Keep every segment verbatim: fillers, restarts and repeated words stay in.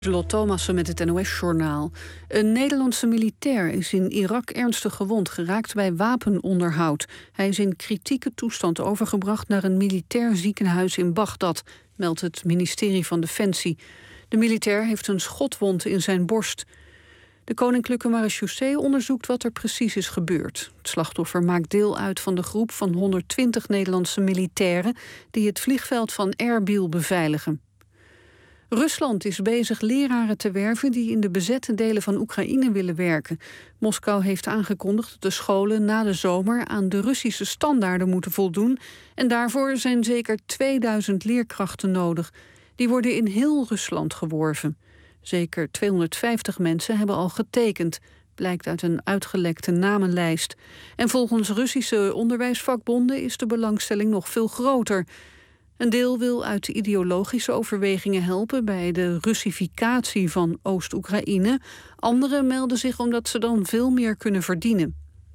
Lot Thomassen met het N O S-journaal. Een Nederlandse militair is in Irak ernstig gewond geraakt bij wapenonderhoud. Hij is in kritieke toestand overgebracht naar een militair ziekenhuis in Bagdad, meldt het ministerie van Defensie. De militair heeft een schotwond in zijn borst. De Koninklijke Marechaussee onderzoekt wat er precies is gebeurd. Het slachtoffer maakt deel uit van de groep van honderdtwintig Nederlandse militairen die het vliegveld van Erbil beveiligen. Rusland is bezig leraren te werven die in de bezette delen van Oekraïne willen werken. Moskou heeft aangekondigd dat de scholen na de zomer aan de Russische standaarden moeten voldoen. En daarvoor zijn zeker tweeduizend leerkrachten nodig. Die worden in heel Rusland geworven. Zeker tweehonderdvijftig mensen hebben al getekend, blijkt uit een uitgelekte namenlijst. En volgens Russische onderwijsvakbonden is de belangstelling nog veel groter. Een deel wil uit ideologische overwegingen helpen bij de Russificatie van Oost-Oekraïne. Anderen melden zich omdat ze dan veel meer kunnen verdienen.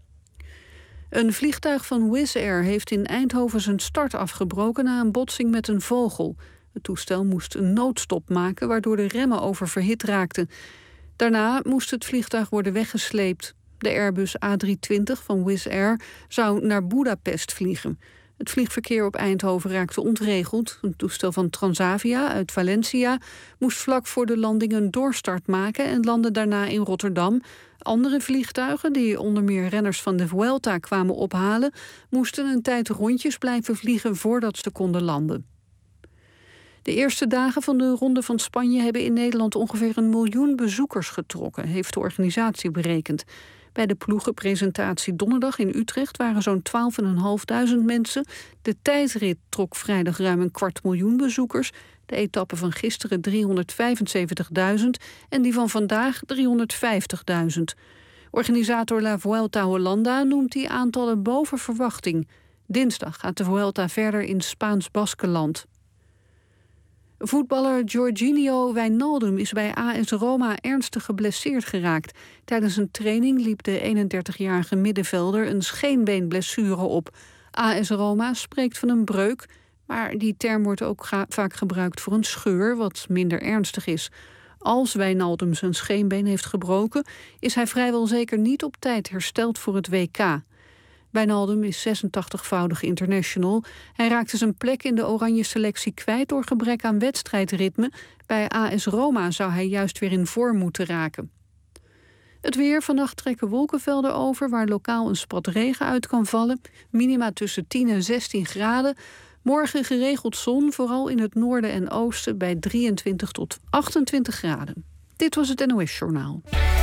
Een vliegtuig van Wizz Air heeft in Eindhoven zijn start afgebroken na een botsing met een vogel. Het toestel moest een noodstop maken, waardoor de remmen oververhit raakten. Daarna moest het vliegtuig worden weggesleept. De Airbus A driehonderdtwintig van Wizz Air zou naar Budapest vliegen. Het vliegverkeer op Eindhoven raakte ontregeld. Een toestel van Transavia uit Valencia moest vlak voor de landing een doorstart maken en landde daarna in Rotterdam. Andere vliegtuigen, die onder meer renners van de Vuelta kwamen ophalen, moesten een tijd rondjes blijven vliegen voordat ze konden landen. De eerste dagen van de Ronde van Spanje hebben in Nederland ongeveer een miljoen bezoekers getrokken, heeft de organisatie berekend. Bij de ploegenpresentatie donderdag in Utrecht waren zo'n twaalfduizend vijfhonderd mensen. De tijdrit trok vrijdag ruim een kwart miljoen bezoekers. De etappe van gisteren driehonderdvijfenzeventigduizend en die van vandaag driehonderdvijftigduizend. Organisator La Vuelta Hollanda noemt die aantallen boven verwachting. Dinsdag gaat de Vuelta verder in Spaans-Baskenland. Voetballer Georginio Wijnaldum is bij A S Roma ernstig geblesseerd geraakt. Tijdens een training liep de eenendertigjarige middenvelder een scheenbeenblessure op. A S Roma spreekt van een breuk, maar die term wordt ook ga- vaak gebruikt voor een scheur, wat minder ernstig is. Als Wijnaldum zijn scheenbeen heeft gebroken, is hij vrijwel zeker niet op tijd hersteld voor het W K. Wijnaldum is zesentachtigvoudig international. Hij raakte zijn plek in de oranje selectie kwijt door gebrek aan wedstrijdritme. Bij A S Roma zou hij juist weer in vorm moeten raken. Het weer: vannacht trekken wolkenvelden over waar lokaal een spat regen uit kan vallen. Minima tussen tien en zestien graden. Morgen geregeld zon, vooral in het noorden en oosten bij drieëntwintig tot achtentwintig graden. Dit was het N O S-journaal.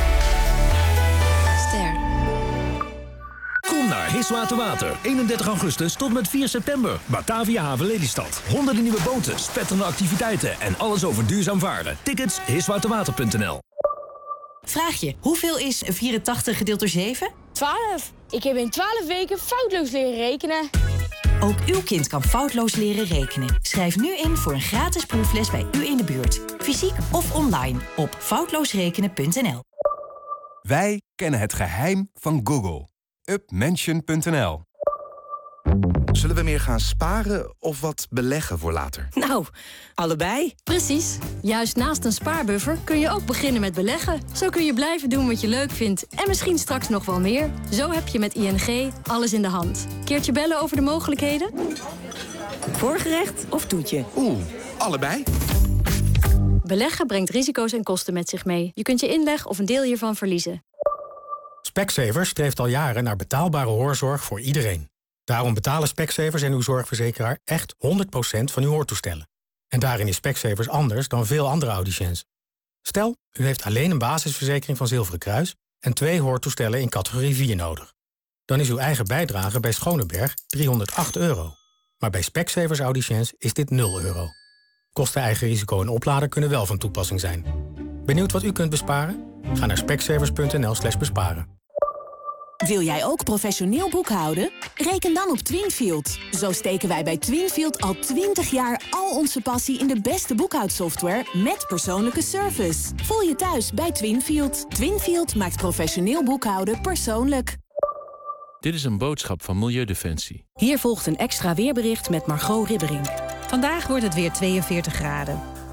Ster. Kom naar Hiswater Water. eenendertig augustus tot met vier september. Batavia Haven Lelystad. Honderden nieuwe boten, spetterende activiteiten en alles over duurzaam varen. Tickets hiswaterwater punt n l. Vraag je, hoeveel is vierentachtig gedeeld door zeven? twaalf. Ik heb in twaalf weken foutloos leren rekenen. Ook uw kind kan foutloos leren rekenen. Schrijf nu in voor een gratis proefles bij u in de buurt. Fysiek of online op foutloosrekenen punt n l. Wij kennen het geheim van Google. upmention punt n l. Zullen we meer gaan sparen of wat beleggen voor later? Nou, allebei. Precies. Juist naast een spaarbuffer kun je ook beginnen met beleggen. Zo kun je blijven doen wat je leuk vindt en misschien straks nog wel meer. Zo heb je met I N G alles in de hand. Keertje bellen over de mogelijkheden? Voorgerecht of toetje? Oeh, allebei. Beleggen brengt risico's en kosten met zich mee. Je kunt je inleg of een deel hiervan verliezen. Specsavers streeft al jaren naar betaalbare hoorzorg voor iedereen. Daarom betalen Specsavers en uw zorgverzekeraar echt honderd procent van uw hoortoestellen. En daarin is Specsavers anders dan veel andere audiciëns. Stel, u heeft alleen een basisverzekering van Zilveren Kruis en twee hoortoestellen in categorie vier nodig. Dan is uw eigen bijdrage bij Schoneberg driehonderdacht euro. Maar bij Specsavers audiciëns is dit nul euro. Kosten, eigen risico en oplader kunnen wel van toepassing zijn. Benieuwd wat u kunt besparen? Ga naar specsavers punt n l slash besparen. Wil jij ook professioneel boekhouden? Reken dan op Twinfield. Zo steken wij bij Twinfield al twintig jaar al onze passie in de beste boekhoudsoftware met persoonlijke service. Voel je thuis bij Twinfield. Twinfield maakt professioneel boekhouden persoonlijk. Dit is een boodschap van Milieudefensie. Hier volgt een extra weerbericht met Margot Ribberink. Vandaag wordt het weer tweeënveertig graden.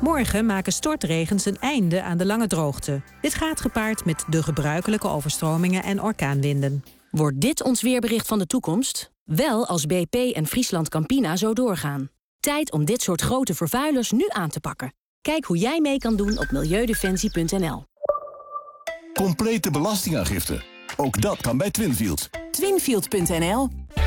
Morgen maken stortregens een einde aan de lange droogte. Dit gaat gepaard met de gebruikelijke overstromingen en orkaanwinden. Wordt dit ons weerbericht van de toekomst? Wel als B P en Friesland Campina zo doorgaan. Tijd om dit soort grote vervuilers nu aan te pakken. Kijk hoe jij mee kan doen op milieudefensie punt n l. Complete belastingaangifte. Ook dat kan bij Twinfield. Twinfield punt n l.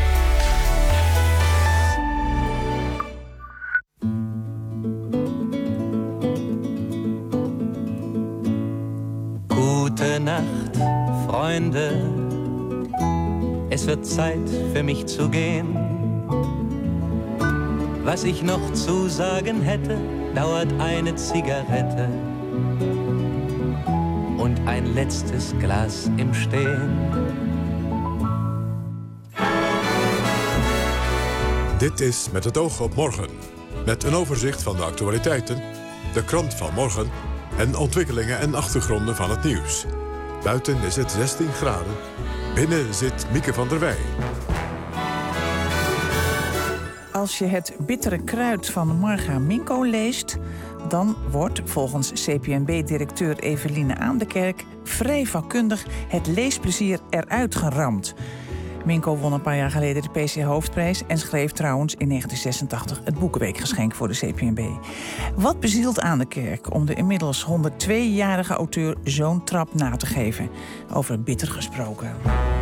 Gute Nacht, Freunde. Es wird Zeit für mich zu gehen. Was ich noch zu sagen hätte, dauert eine Zigarette und ein letztes Glas im Stehen. Dit is Met het oog op morgen. Met een overzicht van de actualiteiten, de krant van morgen en ontwikkelingen en achtergronden van het nieuws. Buiten is het zestien graden. Binnen zit Mieke van der Wij. Als je het bittere kruid van Marga Minko leest, dan wordt volgens C P N B-directeur Eveline Aandekerk vrij vakkundig het leesplezier eruit geramd. Minko won een paar jaar geleden de P C Hoofdprijs en schreef trouwens in negentien zesentachtig het Boekenweekgeschenk voor de C P N B. Wat bezielt Aandekerk om de inmiddels honderdtweejarige auteur zo'n trap na te geven? Over bitter gesproken.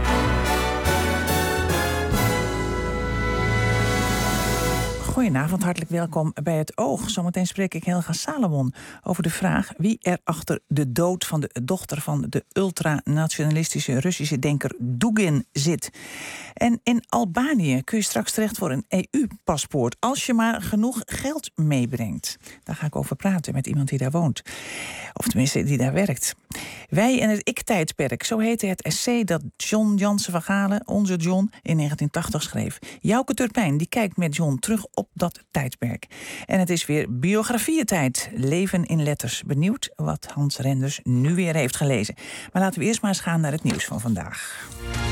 Goedenavond, hartelijk welkom bij Het Oog. Zometeen spreek ik Helga Salomon over de vraag wie er achter de dood van de dochter van de ultranationalistische Russische denker Dugin zit. En in Albanië kun je straks terecht voor een E U-paspoort als je maar genoeg geld meebrengt. Daar ga ik over praten met iemand die daar woont. Of tenminste, die daar werkt. Wij en het Ik-tijdperk, zo heette het essay dat John Jansen van Galen, onze John, in negentien tachtig schreef. Jouke Turpijn, die kijkt met John terug op dat tijdperk. En het is weer biografieëntijd. Leven in letters. Benieuwd wat Hans Renders nu weer heeft gelezen. Maar laten we eerst maar eens gaan naar het nieuws van vandaag.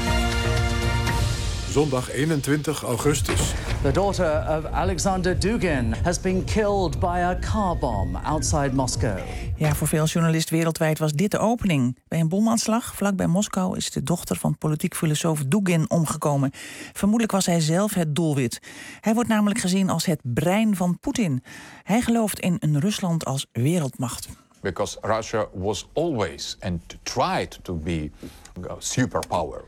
Zondag eenentwintig augustus. The daughter of Alexander Dugin has been killed by a car bomb outside Moscow. Ja, voor veel journalisten wereldwijd was dit de opening. Bij een bomaanslag vlakbij Moskou is de dochter van politiek filosoof Dugin omgekomen. Vermoedelijk was hij zelf het doelwit. Hij wordt namelijk gezien als het brein van Poetin. Hij gelooft in een Rusland als wereldmacht. Because Russia was always and tried to be a superpower.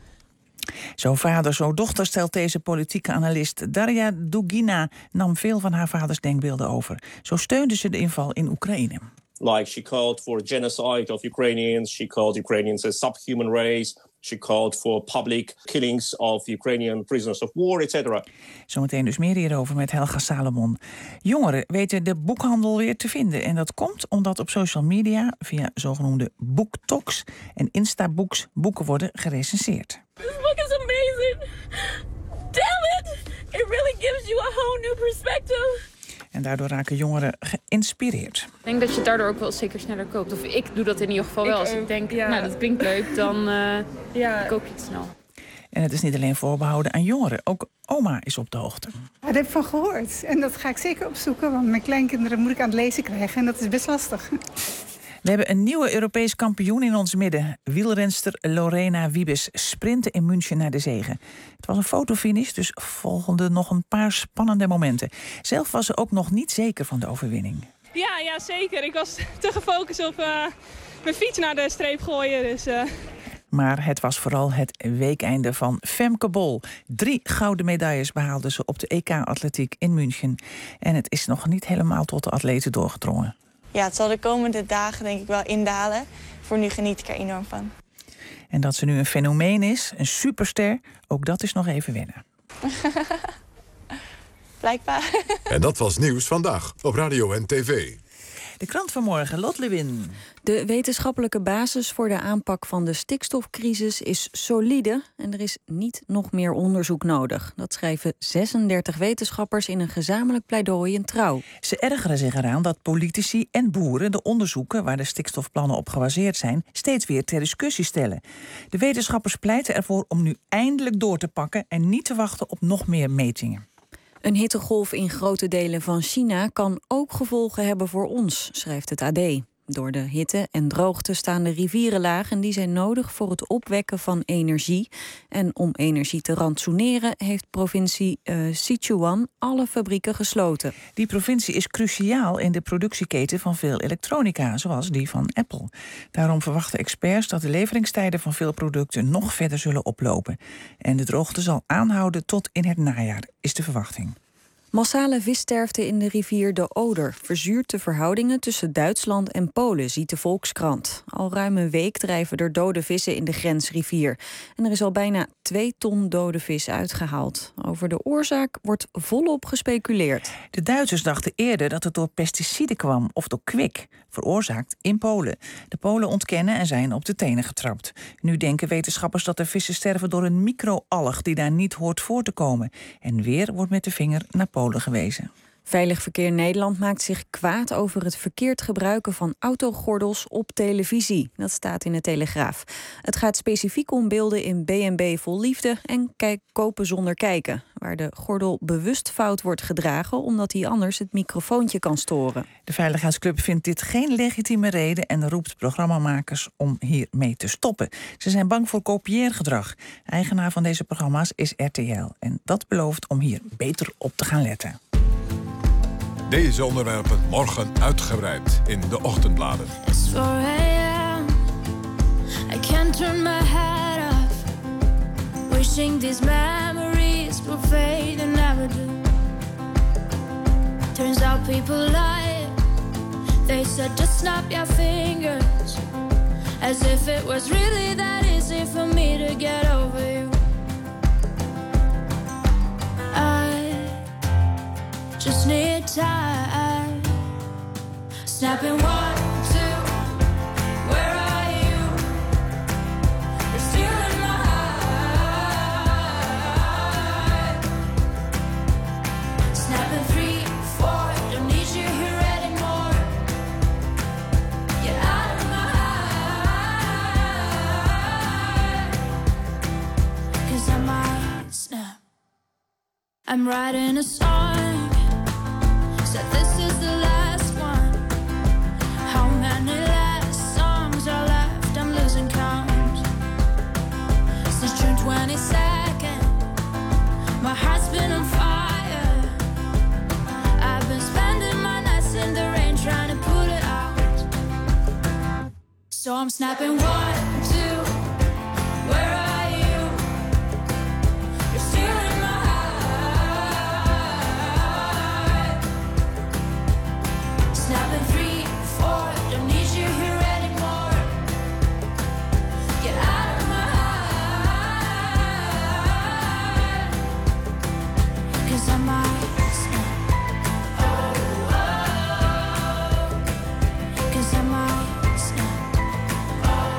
Zo vader, zo dochter, stelt deze politieke analist. Darja Dugina nam veel van haar vaders denkbeelden over. Zo steunde ze de inval in Oekraïne. Like she called for genocide of Ukrainians, she called Ukrainians a subhuman race, she called for public killings of Ukrainian prisoners of war, et cetera. Zometeen dus meer hierover met Helga Salomon. Jongeren weten de boekhandel weer te vinden. En dat komt omdat op social media via zogenoemde booktalks en Instabooks boeken worden gerecenseerd. This book is amazing. Damn it! It really gives you a whole new perspective. En daardoor raken jongeren geïnspireerd. Ik denk dat je het daardoor ook wel zeker sneller koopt. Of ik doe dat in ieder geval wel. Ik Als ik ook, denk, ja. nou dat klinkt leuk, dan uh, Ja. koop je het snel. En het is niet alleen voorbehouden aan jongeren. Ook oma is op de hoogte. Daar heb ik van gehoord. En dat ga ik zeker opzoeken. Want mijn kleinkinderen moet ik aan het lezen krijgen. En dat is best lastig. We hebben een nieuwe Europees kampioen in ons midden. Wielrenster Lorena Wiebes sprinten in München naar de zege. Het was een fotofinish, dus volgden nog een paar spannende momenten. Zelf was ze ook nog niet zeker van de overwinning. Ja, ja, zeker. Ik was te gefocust op uh, mijn fiets naar de streep gooien. Dus, uh... Maar het was vooral het weekeinde van Femke Bol. Drie gouden medailles behaalde ze op de E K-atletiek in München. En het is nog niet helemaal tot de atleten doorgedrongen. Ja, het zal de komende dagen denk ik wel indalen. Voor nu geniet ik er enorm van. En dat ze nu een fenomeen is, een superster, ook dat is nog even wennen. Blijkbaar. En dat was Nieuws Vandaag op radio en tv. De krant van morgen, Lot Lewin. De wetenschappelijke basis voor de aanpak van de stikstofcrisis is solide en er is niet nog meer onderzoek nodig. Dat schrijven zesendertig wetenschappers in een gezamenlijk pleidooi in Trouw. Ze ergeren zich eraan dat politici en boeren de onderzoeken waar de stikstofplannen op gebaseerd zijn steeds weer ter discussie stellen. De wetenschappers pleiten ervoor om nu eindelijk door te pakken en niet te wachten op nog meer metingen. Een hittegolf in grote delen van China kan ook gevolgen hebben voor ons, schrijft het A D. Door de hitte en droogte staan de rivieren laag en die zijn nodig voor het opwekken van energie. En om energie te rantsoeneren heeft provincie uh, Sichuan alle fabrieken gesloten. Die provincie is cruciaal in de productieketen van veel elektronica, zoals die van Apple. Daarom verwachten experts dat de leveringstijden van veel producten nog verder zullen oplopen. En de droogte zal aanhouden tot in het najaar, is de verwachting. Massale vissterfte in de rivier de Oder verzuurt de verhoudingen tussen Duitsland en Polen, ziet de Volkskrant. Al ruim een week drijven er dode vissen in de grensrivier. En er is al bijna twee ton dode vis uitgehaald. Over de oorzaak wordt volop gespeculeerd. De Duitsers dachten eerder dat het door pesticiden kwam of door kwik, veroorzaakt in Polen. De Polen ontkennen en zijn op de tenen getrapt. Nu denken wetenschappers dat de vissen sterven door een microalg die daar niet hoort voor te komen. En weer wordt met de vinger naar Polen gewezen. Veilig Verkeer Nederland maakt zich kwaad over het verkeerd gebruiken van autogordels op televisie. Dat staat in de Telegraaf. Het gaat specifiek om beelden in B en B Vol Liefde en kijk, kopen zonder kijken, waar de gordel bewust fout wordt gedragen omdat hij anders het microfoontje kan storen. De Veiligheidsclub vindt dit geen legitieme reden en roept programmamakers om hiermee te stoppen. Ze zijn bang voor kopieergedrag. Eigenaar van deze programma's is R T L en dat belooft om hier beter op te gaan letten. Deze onderwerpen morgen uitgebreid in de ochtendbladen. It's four a.m. I can't turn my head off. Wishing these memories will fade and never do. Turns out people lie. They said just snap your fingers. As if it was really that easy for me to get over you. I just need time. Snapping one, two, where are you? You're still in my heart. Snapping three, four, don't need you here anymore. Get out of my heart. 'Cause I might snap. I'm writing a song. Said this is the last one. How many last songs are left? I'm losing count. Since June twenty-second, my heart's been on fire. I've been spending my nights in the rain trying to put it out. So I'm snapping one, two, where are you? You're still in my snapping three, four, don't need you here anymore. Get out of my heart. 'Cause I might snap. Oh, oh. 'Cause I might snap. Oh,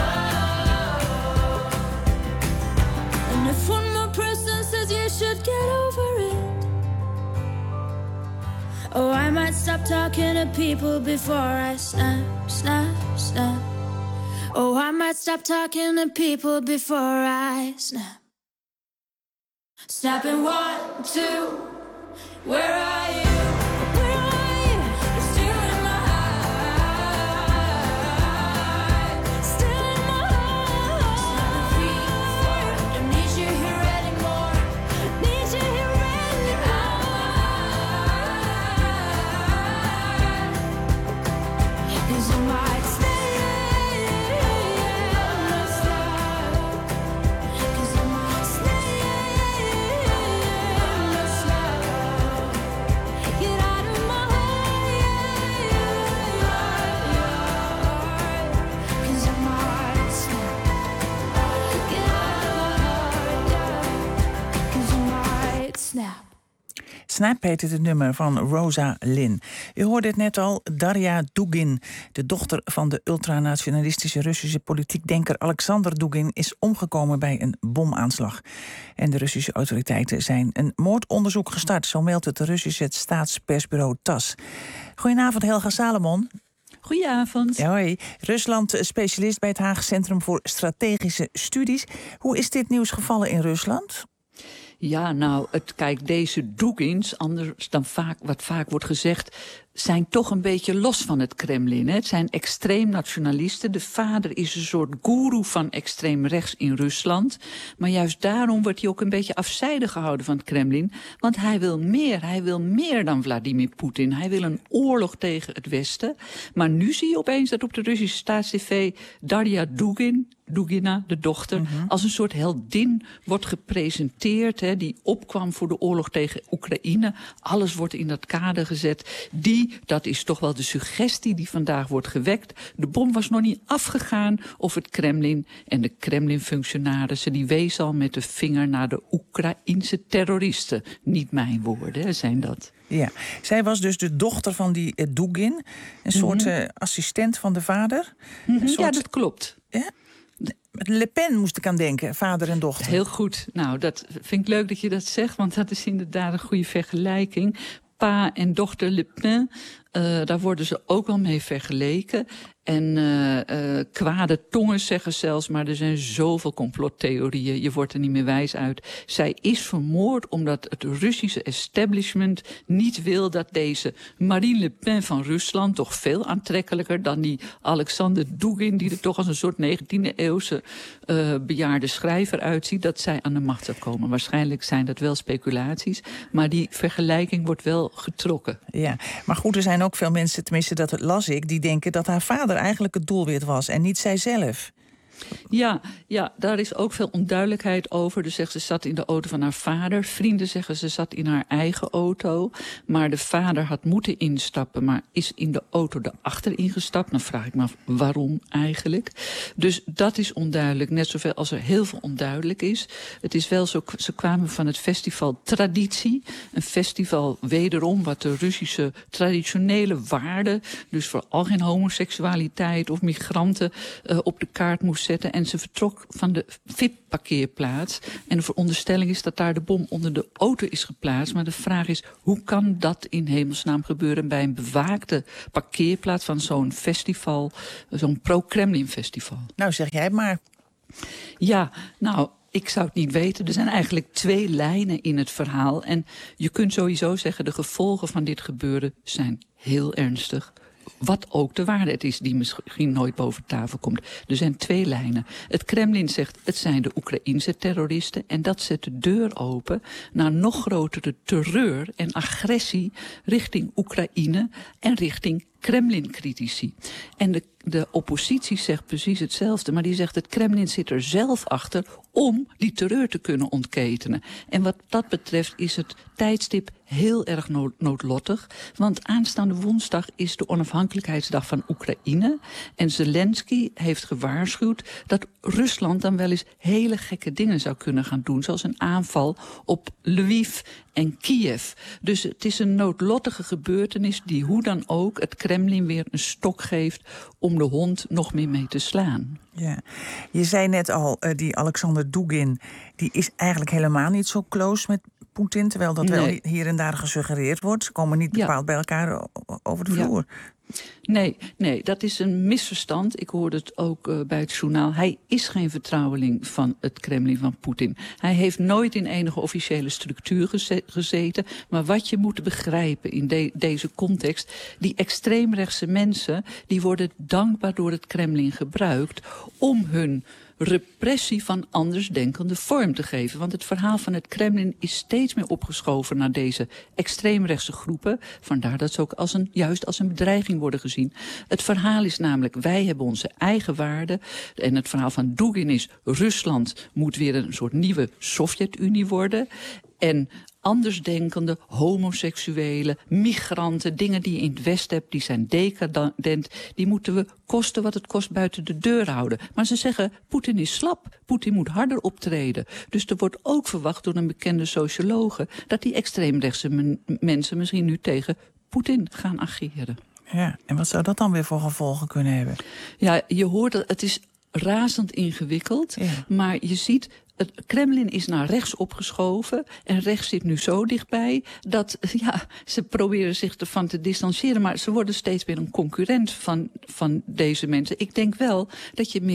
oh. And if one more person says you should get over it, oh, I might stop talking to people before I snap, snap, snap. Oh, I might stop talking to people before I snap. Snapping one, two, where are you? Where are you? You're still in my heart. Still in my heart. Snapping three, four, don't need you here anymore. Need you here anymore. 'Cause I might stay in the slide. 'Cause I might stay in the slide. Get out of my head. 'Cause I might snap. Get out of my heart. 'Cause I might snap. Snap heet het nummer van Rosa Lynn. U hoorde het net al, Darja Dugin, de dochter van de ultranationalistische Russische politiekdenker Alexander Dugin, is omgekomen bij een bomaanslag. En de Russische autoriteiten zijn een moordonderzoek gestart, zo meldt het Russische staatspersbureau TASS. Goedenavond, Helga Salomon. Goedenavond. Ja, hoi. Rusland, specialist bij het Haag Centrum voor Strategische Studies. Hoe is dit nieuws gevallen in Rusland? Ja, nou, het, kijk, deze Dugins, anders dan vaak, wat vaak wordt gezegd, zijn toch een beetje los van het Kremlin. Hè. Het zijn extreem nationalisten. De vader is een soort goeroe van extreem rechts in Rusland. Maar juist daarom wordt hij ook een beetje afzijdig gehouden van het Kremlin. Want hij wil meer. Hij wil meer dan Vladimir Poetin. Hij wil een oorlog tegen het Westen. Maar nu zie je opeens dat op de Russische staatstv Darya Dugin, Dugina, de dochter, mm-hmm. als een soort heldin wordt gepresenteerd. Hè, die opkwam voor de oorlog tegen Oekraïne. Alles wordt in dat kader gezet. Die, dat is toch wel de suggestie die vandaag wordt gewekt. De bom was nog niet afgegaan of het Kremlin en de Kremlin-functionarissen, die wezen al met de vinger naar de Oekraïense terroristen. Niet mijn woorden, hè, zijn dat. Ja, zij was dus de dochter van die uh, Dugin. Een soort mm-hmm. uh, assistent van de vader. Mm-hmm, soort... Ja, dat klopt. Ja? Le Pen moest ik aan denken, vader en dochter. Heel goed. Nou, dat vind ik leuk dat je dat zegt, want dat is inderdaad een goede vergelijking. Pa en dochter Le Pen, uh, daar worden ze ook wel mee vergeleken. En uh, uh, kwade tongen zeggen zelfs, maar er zijn zoveel complottheorieën. Je wordt er niet meer wijs uit. Zij is vermoord omdat het Russische establishment niet wil dat deze Marine Le Pen van Rusland, toch veel aantrekkelijker dan die Alexander Dugin, die er toch als een soort negentiende eeuwse uh, bejaarde schrijver uitziet, dat zij aan de macht zou komen. Waarschijnlijk zijn dat wel speculaties, maar die vergelijking wordt wel getrokken. Ja, maar goed, er zijn ook veel mensen, tenminste dat las ik, die denken dat haar vader eigenlijk het doelwit was en niet zijzelf. Ja, ja, daar is ook veel onduidelijkheid over. Dus zegt ze zat in de auto van haar vader. Vrienden zeggen ze zat in haar eigen auto. Maar de vader had moeten instappen, maar is in de auto erachter ingestapt. Dan vraag ik me af, waarom eigenlijk? Dus dat is onduidelijk, net zoveel als er heel veel onduidelijk is. Het is wel zo, ze kwamen van het festival Traditie. Een festival wederom wat de Russische traditionele waarden, dus vooral geen homoseksualiteit of migranten, uh, op de kaart moest zetten. En ze vertrok van de V I P-parkeerplaats. En de veronderstelling is dat daar de bom onder de auto is geplaatst. Maar de vraag is, hoe kan dat in hemelsnaam gebeuren bij een bewaakte parkeerplaats van zo'n festival, zo'n pro-Kremlin-festival? Nou, zeg jij het maar. Ja, nou, ik zou het niet weten. Er zijn eigenlijk twee lijnen in het verhaal. En je kunt sowieso zeggen, de gevolgen van dit gebeuren zijn heel ernstig. Wat ook de waarheid is, die misschien nooit boven tafel komt. Er zijn twee lijnen. Het Kremlin zegt, het zijn de Oekraïense terroristen. En dat zet de deur open naar nog grotere terreur en agressie richting Oekraïne en richting Kremlin-critici. En de, de oppositie zegt precies hetzelfde, maar die zegt het Kremlin zit er zelf achter om die terreur te kunnen ontketenen. En wat dat betreft is het tijdstip heel erg nood, noodlottig, want aanstaande woensdag is de onafhankelijkheidsdag van Oekraïne en Zelensky heeft gewaarschuwd dat Rusland dan wel eens hele gekke dingen zou kunnen gaan doen, zoals een aanval op Lviv en Kiev. Dus het is een noodlottige gebeurtenis die hoe dan ook het Kremlin weer een stok geeft om de hond nog meer mee te slaan. Ja, je zei net al, uh, die Alexander Dugin, die is eigenlijk helemaal niet zo close met Poetin, terwijl dat nee. wel hier en daar gesuggereerd wordt. Ze komen niet bepaald ja. bij elkaar over de vloer. Ja. Nee, nee, dat is een misverstand. Ik hoorde het ook uh, bij het journaal. Hij is geen vertrouweling van het Kremlin van Poetin. Hij heeft nooit in enige officiële structuur geze- gezeten. Maar wat je moet begrijpen in de- deze context, die extreemrechtse mensen, die worden dankbaar door het Kremlin gebruikt om hun repressie van andersdenkende vorm te geven. Want het verhaal van het Kremlin is steeds meer opgeschoven naar deze extreemrechtse groepen. Vandaar dat ze ook als een, juist als een bedreiging worden gezien. Het verhaal is namelijk, wij hebben onze eigen waarden. En het verhaal van Dugin is, Rusland moet weer een soort nieuwe Sovjet-Unie worden. En andersdenkende, homoseksuelen, migranten, dingen die je in het Westen hebt, die zijn decadent, die moeten we kosten wat het kost buiten de deur houden. Maar ze zeggen, Poetin is slap, Poetin moet harder optreden. Dus er wordt ook verwacht door een bekende sociologe dat die extreemrechtse men- mensen misschien nu tegen Poetin gaan ageren. Ja, en wat zou dat dan weer voor gevolgen kunnen hebben? Ja, je hoort dat het is razend ingewikkeld, ja. maar je ziet, het Kremlin is naar rechts opgeschoven en rechts zit nu zo dichtbij dat ja, ze proberen zich ervan te distancieren, maar ze worden steeds meer een concurrent van, van deze mensen. Ik denk wel dat je meer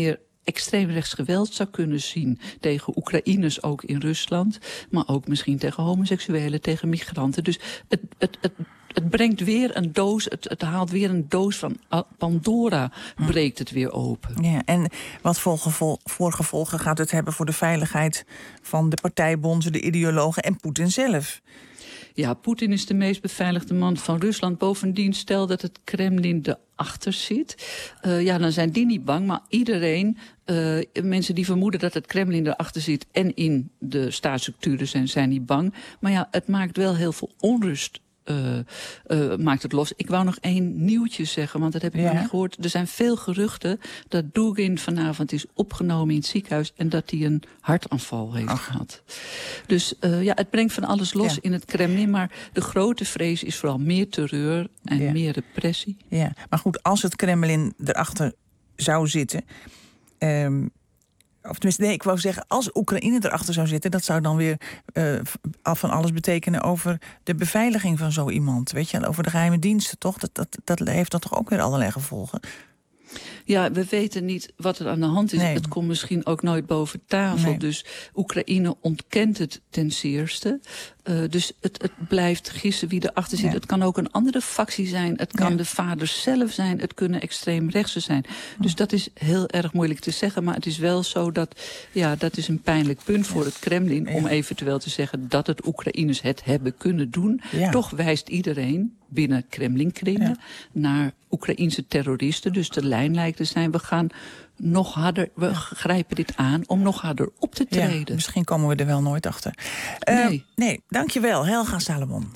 extreemrechts geweld zou kunnen zien tegen Oekraïners ook in Rusland, maar ook misschien tegen homoseksuelen, tegen migranten. Dus het, het, het, het brengt weer een doos, het, het haalt weer een doos van Pandora, breekt het weer open. Ja, en wat voor, gevol, voor gevolgen gaat het hebben voor de veiligheid van de partijbonden, de ideologen en Poetin zelf? Ja, Poetin is de meest beveiligde man van Rusland. Bovendien, stel dat het Kremlin erachter zit. Uh, ja, dan zijn die niet bang, maar iedereen, uh, mensen die vermoeden dat het Kremlin erachter zit en in de staatsstructuren zijn, zijn niet bang. Maar ja, het maakt wel heel veel onrust. Uh, uh, maakt het los. Ik wou nog één nieuwtje zeggen, want dat heb ik ja. nog niet gehoord. Er zijn veel geruchten dat Dugin vanavond is opgenomen in het ziekenhuis en dat hij een hartaanval heeft Ach. gehad. Dus uh, ja, het brengt van alles los ja. in het Kremlin, maar de grote vrees is vooral meer terreur en ja. meer repressie. Ja, maar goed, als het Kremlin erachter zou zitten, Um, Of tenminste, nee, ik wou zeggen, als Oekraïne erachter zou zitten, dat zou dan weer uh, van alles betekenen over de beveiliging van zo iemand. Weet je, over de geheime diensten, toch? Dat, dat, dat heeft dan toch ook weer allerlei gevolgen. Ja, we weten niet wat er aan de hand is. Nee. Het komt misschien ook nooit boven tafel. Nee. Dus Oekraïne ontkent het ten zeerste. Uh, dus het, het blijft gissen wie erachter zit. Ja. Het kan ook een andere factie zijn. Het kan ja. de vaders zelf zijn. Het kunnen extreemrechtse zijn. Ja. Dus dat is heel erg moeilijk te zeggen. Maar het is wel zo dat, ja, dat is een pijnlijk punt voor het Kremlin, ja. om eventueel te zeggen dat het Oekraïners het hebben kunnen doen. Ja. Toch wijst iedereen binnen Kremlinkringen ja. naar Oekraïense terroristen. Dus de lijn lijkt te zijn, we gaan nog harder, we ja. grijpen dit aan om nog harder op te treden. Ja, misschien komen we er wel nooit achter. Nee, uh, nee dankjewel, Helga Salomon.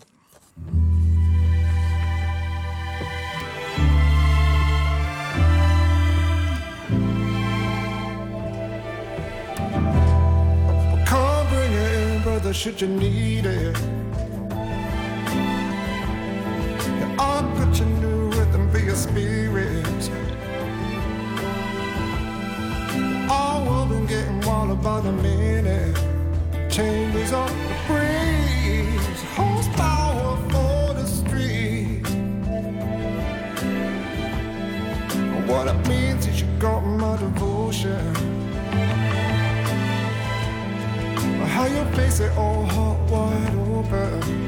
Come bring it in, brother, should you need it. I'll put your new rhythm for your spirit. All world been getting wild about a minute. Changes on the breeze, horsepower for the street. What it means is you got my devotion. How you face it all hot, wide open.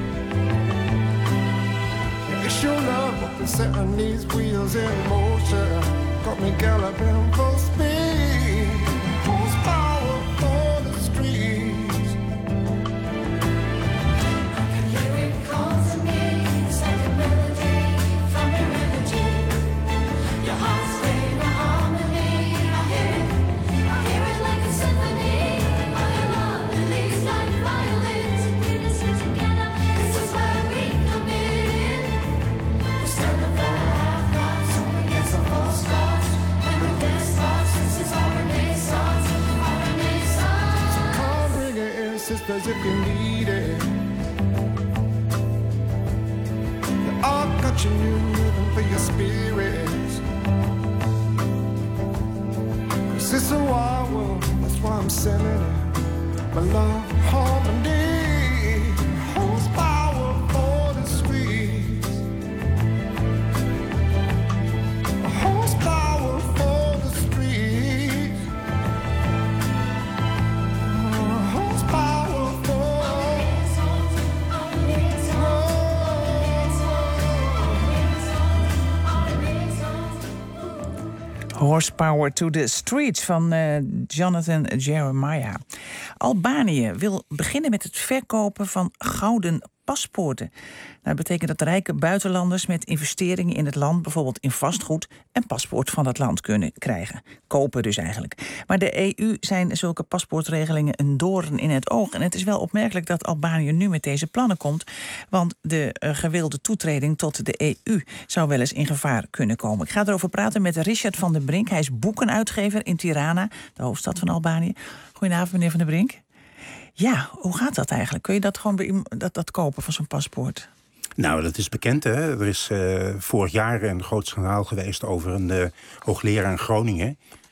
It's your love up and setting these wheels in motion. Got me galloping full speed. Horsepower for the streets. I can hear it calls to me. It's like a melody from your energy. Your heart's playing a harmony. I hear it, I hear it like a symphony. All your love and these like violins. We listen together, this is where we come in. Stand up for half gods, against the false gods. And the best thoughts, this is our renaissance, our renaissance. So come bring it in, sisters, if you need it. Yeah, I've got your new rhythm for your spirits. Cause it's a wild world, that's why I'm sending it. My love, harmony, horsepower for the streets. Horsepower for the streets. Horsepower for Horsepower to the Streets van uh, Jonathan Jeremiah. Albanië wil beginnen met het verkopen van gouden paspoorten. Nou, dat betekent dat rijke buitenlanders met investeringen in het land, bijvoorbeeld in vastgoed, een paspoort van het land kunnen krijgen. Kopen dus eigenlijk. Maar de E U zijn zulke paspoortregelingen een doorn in het oog. En het is wel opmerkelijk dat Albanië nu met deze plannen komt, want de uh, gewilde toetreding tot de E U zou wel eens in gevaar kunnen komen. Ik ga erover praten met Richard van den Brink. Hij is boekenuitgever in Tirana, de hoofdstad van Albanië. Goedenavond, meneer van den Brink. Ja, hoe gaat dat eigenlijk? Kun je dat gewoon bij, dat, dat kopen van zo'n paspoort? Nou, dat is bekend, hè. Er is uh, vorig jaar een groot schandaal geweest over een uh, hoogleraar in Groningen.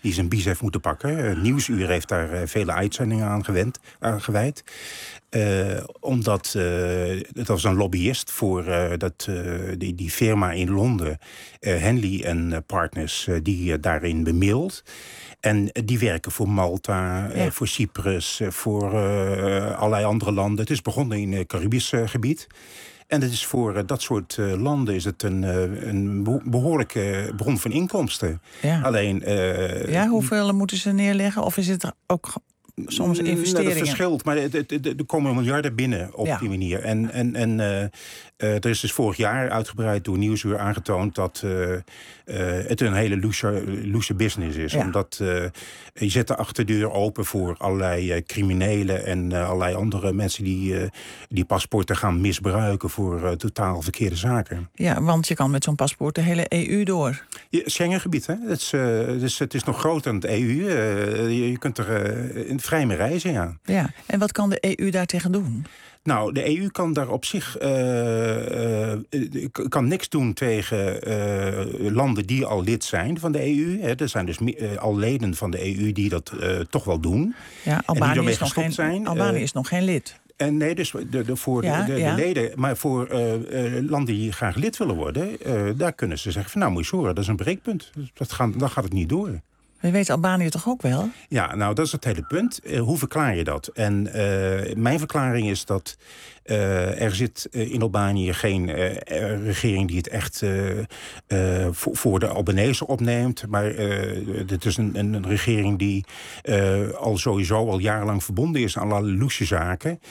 die zijn bies heeft moeten pakken. Uh, Nieuwsuur heeft daar uh, vele uitzendingen aan, gewend, aan gewijd. Uh, omdat uh, het was een lobbyist voor uh, dat, uh, die, die firma in Londen, uh, Henley en uh, Partners, uh, die uh, daarin bemiddelt. En uh, die werken voor Malta, ja. uh, voor Cyprus, uh, voor uh, allerlei andere landen. Het is begonnen in het Caribisch uh, gebied. En het is voor uh, dat soort uh, landen is het een, uh, een behoorlijke bron van inkomsten. Ja. Alleen, uh, ja, hoeveel moeten ze neerleggen? Of is het ook soms investeringen? Nou, dat verschilt, maar er komen miljarden binnen op ja. die manier. En, en, en uh, uh, er is dus vorig jaar uitgebreid door Nieuwsuur aangetoond dat uh, uh, het een hele loose, loose business is. Ja. Omdat uh, je zet de achterdeur open voor allerlei uh, criminelen en uh, allerlei andere mensen die uh, die paspoorten gaan misbruiken voor uh, totaal verkeerde zaken. Ja, want je kan met zo'n paspoort de hele E U door. Ja, Schengengebied, hè? Het is, uh, dus het is nog groter dan het E U. Uh, je, je kunt er uh, vrij mee reizen, ja. Ja, en wat kan de E U daartegen doen? Nou, de E U kan daar op zich uh, uh, kan niks doen tegen uh, landen die al lid zijn van de E U. Hè. Er zijn dus uh, al leden van de E U die dat uh, toch wel doen. Ja, Albanië, is nog, geen, zijn. Albanië uh, is nog geen lid. En nee, dus de, de, voor ja, de, de, ja. de leden, maar voor uh, uh, landen die graag lid willen worden, uh, daar kunnen ze zeggen van nou moet je horen, dat is een breekpunt. Dat gaat, dan gaat het niet door. Je weet Albanië toch ook wel? Ja, nou, dat is het hele punt. Uh, hoe verklaar je dat? En uh, mijn verklaring is dat uh, er zit uh, in Albanië geen uh, regering die het echt uh, uh, voor, voor de Albanese opneemt. Maar uh, het is een, een regering die uh, al sowieso al jarenlang verbonden is aan allerlei loesje zaken. Uh,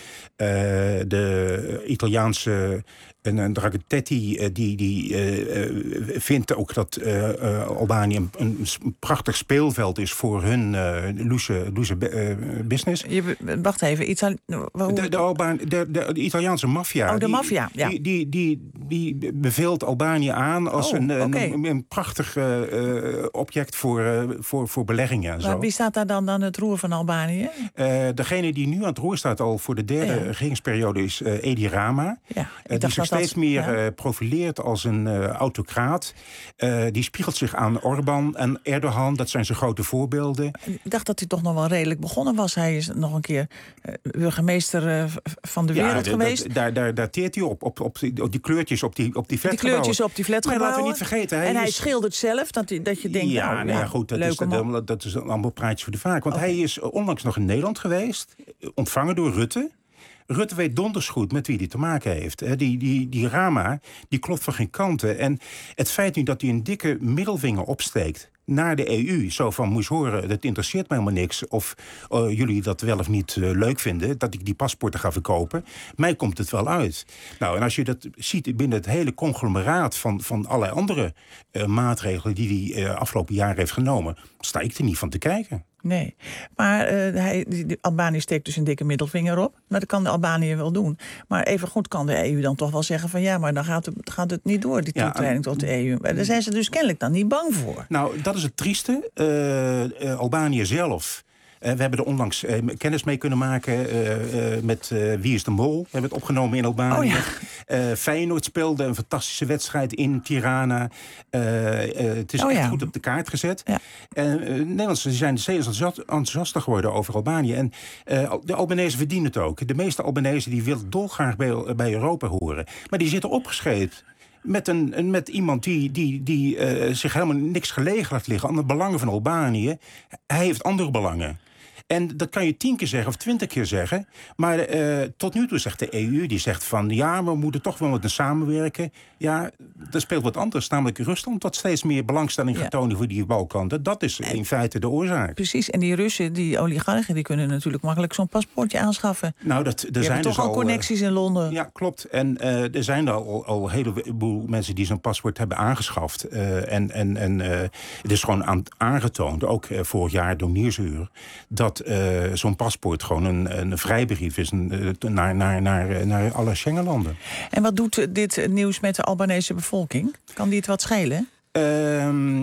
de Italiaanse... En, en Draghi die, die uh, vindt ook dat uh, uh, Albanië een, een prachtig speelveld is voor hun uh, loese, loese uh, business. Je, wacht even, Itali- de, de, Alba- de, de, de Italiaanse maffia. Oh, de maffia, ja. Die, die, die, die beveelt Albanië aan als oh, een, okay. een, een prachtig uh, object voor, uh, voor, voor beleggingen. En zo. Maar wie staat daar dan aan het roer van Albanië? Uh, degene die nu aan het roer staat al voor de derde ja. regeringsperiode is uh, Edi Rama. Ja, uh, die zich steeds meer ja. uh, profileert als een uh, autocraat. Uh, die spiegelt zich aan Orbán en Erdogan. Dat zijn zijn grote voorbeelden. Ik dacht dat hij toch nog wel redelijk begonnen was. Hij is nog een keer uh, burgemeester uh, van de wereld ja, geweest. D- daar, daar, daar teert hij op. Op, op, die, op die kleurtjes op die, op die flatgebouwen. Die kleurtjes op die flatgebouwen. Maar laten we niet vergeten. Hij en hij is... schildert zelf. Dat, hij, dat je denkt, ja, nou, nou ja, ja, goed. Dat is, dat, dat is allemaal praatjes voor de vaak. Want okay. hij is onlangs nog in Nederland geweest. Ontvangen door Rutte. Rutte weet donders goed met wie hij te maken heeft. Die, die, die Rama, die klopt van geen kanten. En het feit nu dat hij een dikke middelvinger opsteekt naar de E U, zo van, moest horen, dat interesseert mij helemaal niks. Of uh, jullie dat wel of niet uh, leuk vinden, dat ik die paspoorten ga verkopen. Mij komt het wel uit. Nou, en als je dat ziet binnen het hele conglomeraat van, van allerlei andere uh, maatregelen die hij uh, afgelopen jaar heeft genomen, sta ik er niet van te kijken. Nee, maar uh, hij, de Albanië steekt dus een dikke middelvinger op. Maar dat kan de Albanië wel doen. Maar evengoed kan de E U dan toch wel zeggen van ja, maar dan gaat het, gaat het niet door, die toetreding ja, tot de E U. Maar daar zijn ze dus kennelijk dan niet bang voor. Nou, dat is het trieste. Uh, uh, Albanië zelf. Uh, we hebben er onlangs uh, kennis mee kunnen maken uh, uh, met uh, Wie is de Mol. We hebben het opgenomen in Albanië. Oh ja. uh, Feyenoord speelde een fantastische wedstrijd in Tirana. Uh, uh, het is oh echt ja. goed op de kaart gezet. Ja. Uh, uh, Nederlanders zijn steeds enthousiaster geworden over Albanië. En uh, de Albanese verdienen het ook. De meeste Albanese die willen dolgraag bij, bij Europa horen. Maar die zitten opgeschreven. Met, een, met iemand die, die, die uh, zich helemaal niks gelegen laat liggen aan de belangen van Albanië. Hij heeft andere belangen. En dat kan je tien keer zeggen of twintig keer zeggen. Maar uh, tot nu toe zegt de E U, die zegt van ja, we moeten toch wel met hem samenwerken. Ja, dat speelt wat anders. Namelijk Rusland, dat steeds meer belangstelling gaat tonen voor die Balkan. Dat is in feite de oorzaak. Precies, en die Russen, die oligarchen, die kunnen natuurlijk makkelijk zo'n paspoortje aanschaffen. Nou, dat, er die zijn toch dus al connecties in Londen. Ja, klopt. En uh, er zijn al, al een heleboel mensen die zo'n paspoort hebben aangeschaft. Uh, en en, en uh, het is gewoon aan, aangetoond, ook uh, vorig jaar door Nieuwsuur, dat Uh, zo'n paspoort gewoon een, een vrijbrief is een, uh, naar, naar, naar, naar alle Schengenlanden. En wat doet dit nieuws met de Albanese bevolking? Kan die het wat schelen? Uh,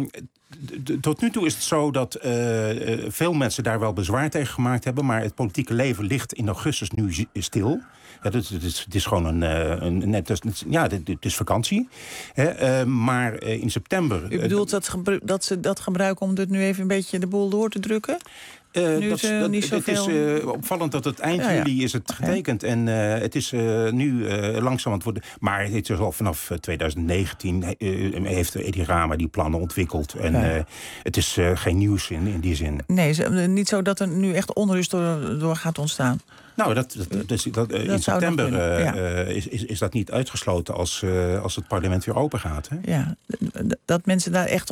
d- tot nu toe is het zo dat uh, uh, veel mensen daar wel bezwaar tegen gemaakt hebben, maar het politieke leven ligt in augustus nu z- stil. Ja, het, het, is, het is gewoon een, uh, een net, het, ja, het, het is vakantie. Hè, uh, maar uh, in september. U bedoelt dat, gebru- dat ze dat gebruiken om dit nu even een beetje de boel door te drukken? Uh, nu dat, het, uh, dat, niet het zoveel... is uh, opvallend dat het eind ja, ja. juli is het getekend. Okay. En uh, het is uh, nu uh, langzaam aan het worden. Maar het is al vanaf twintig negentien uh, heeft Edi Rama die plannen ontwikkeld. En ja. uh, het is uh, geen nieuws in, in die zin. Nee, niet zo dat er nu echt onrust door, door gaat ontstaan. Nou, dat, dat, dat, dat, uh, dat in september uh, ja. uh, is, is, is dat niet uitgesloten als, uh, als het parlement weer open gaat. Hè? Ja, dat mensen daar echt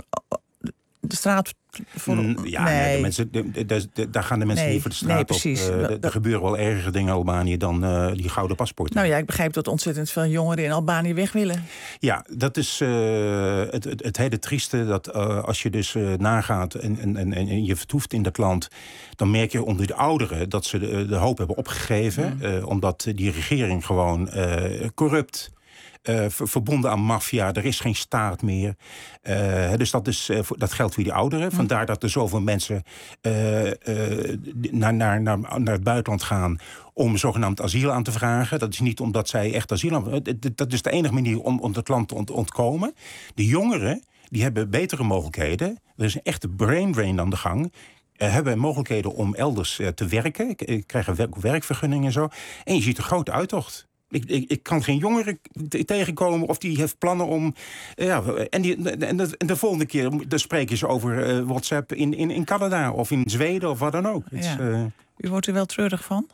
de straat voor... Ja, nee. nee, de mensen, de, de, de, daar gaan de mensen nee, niet voor de straat nee, op. precies. Uh, dat, er gebeuren wel ergere dingen in Albanië dan uh, die gouden paspoorten. Nou ja, ik begrijp dat ontzettend veel jongeren in Albanië weg willen. Ja, dat is uh, het, het, het hele trieste. Dat uh, als je dus uh, nagaat en, en, en, en je vertoeft in dat land, dan merk je onder de ouderen dat ze de, de hoop hebben opgegeven. Mm. Uh, omdat die regering gewoon uh, corrupt... Uh, verbonden aan maffia, er is geen staat meer. Uh, dus dat, is, uh, dat geldt voor die ouderen. Vandaar dat er zoveel mensen uh, uh, naar, naar, naar, naar het buitenland gaan om zogenaamd asiel aan te vragen. Dat is niet omdat zij echt asiel aan... Dat is de enige manier om, om het land te ont- ontkomen. De jongeren, die hebben betere mogelijkheden. Er is een echte brain drain aan de gang. Uh, hebben mogelijkheden om elders uh, te werken. Ik krijg een werk, werkvergunning en zo. En je ziet een grote uittocht. Ik, ik, ik kan geen jongere tegenkomen of die heeft plannen om... Uh, ja, en, die, en, de, en de volgende keer dan spreken ze over uh, WhatsApp in, in, in Canada of in Zweden of wat dan ook. Ja. Het, uh, U wordt er wel treurig van?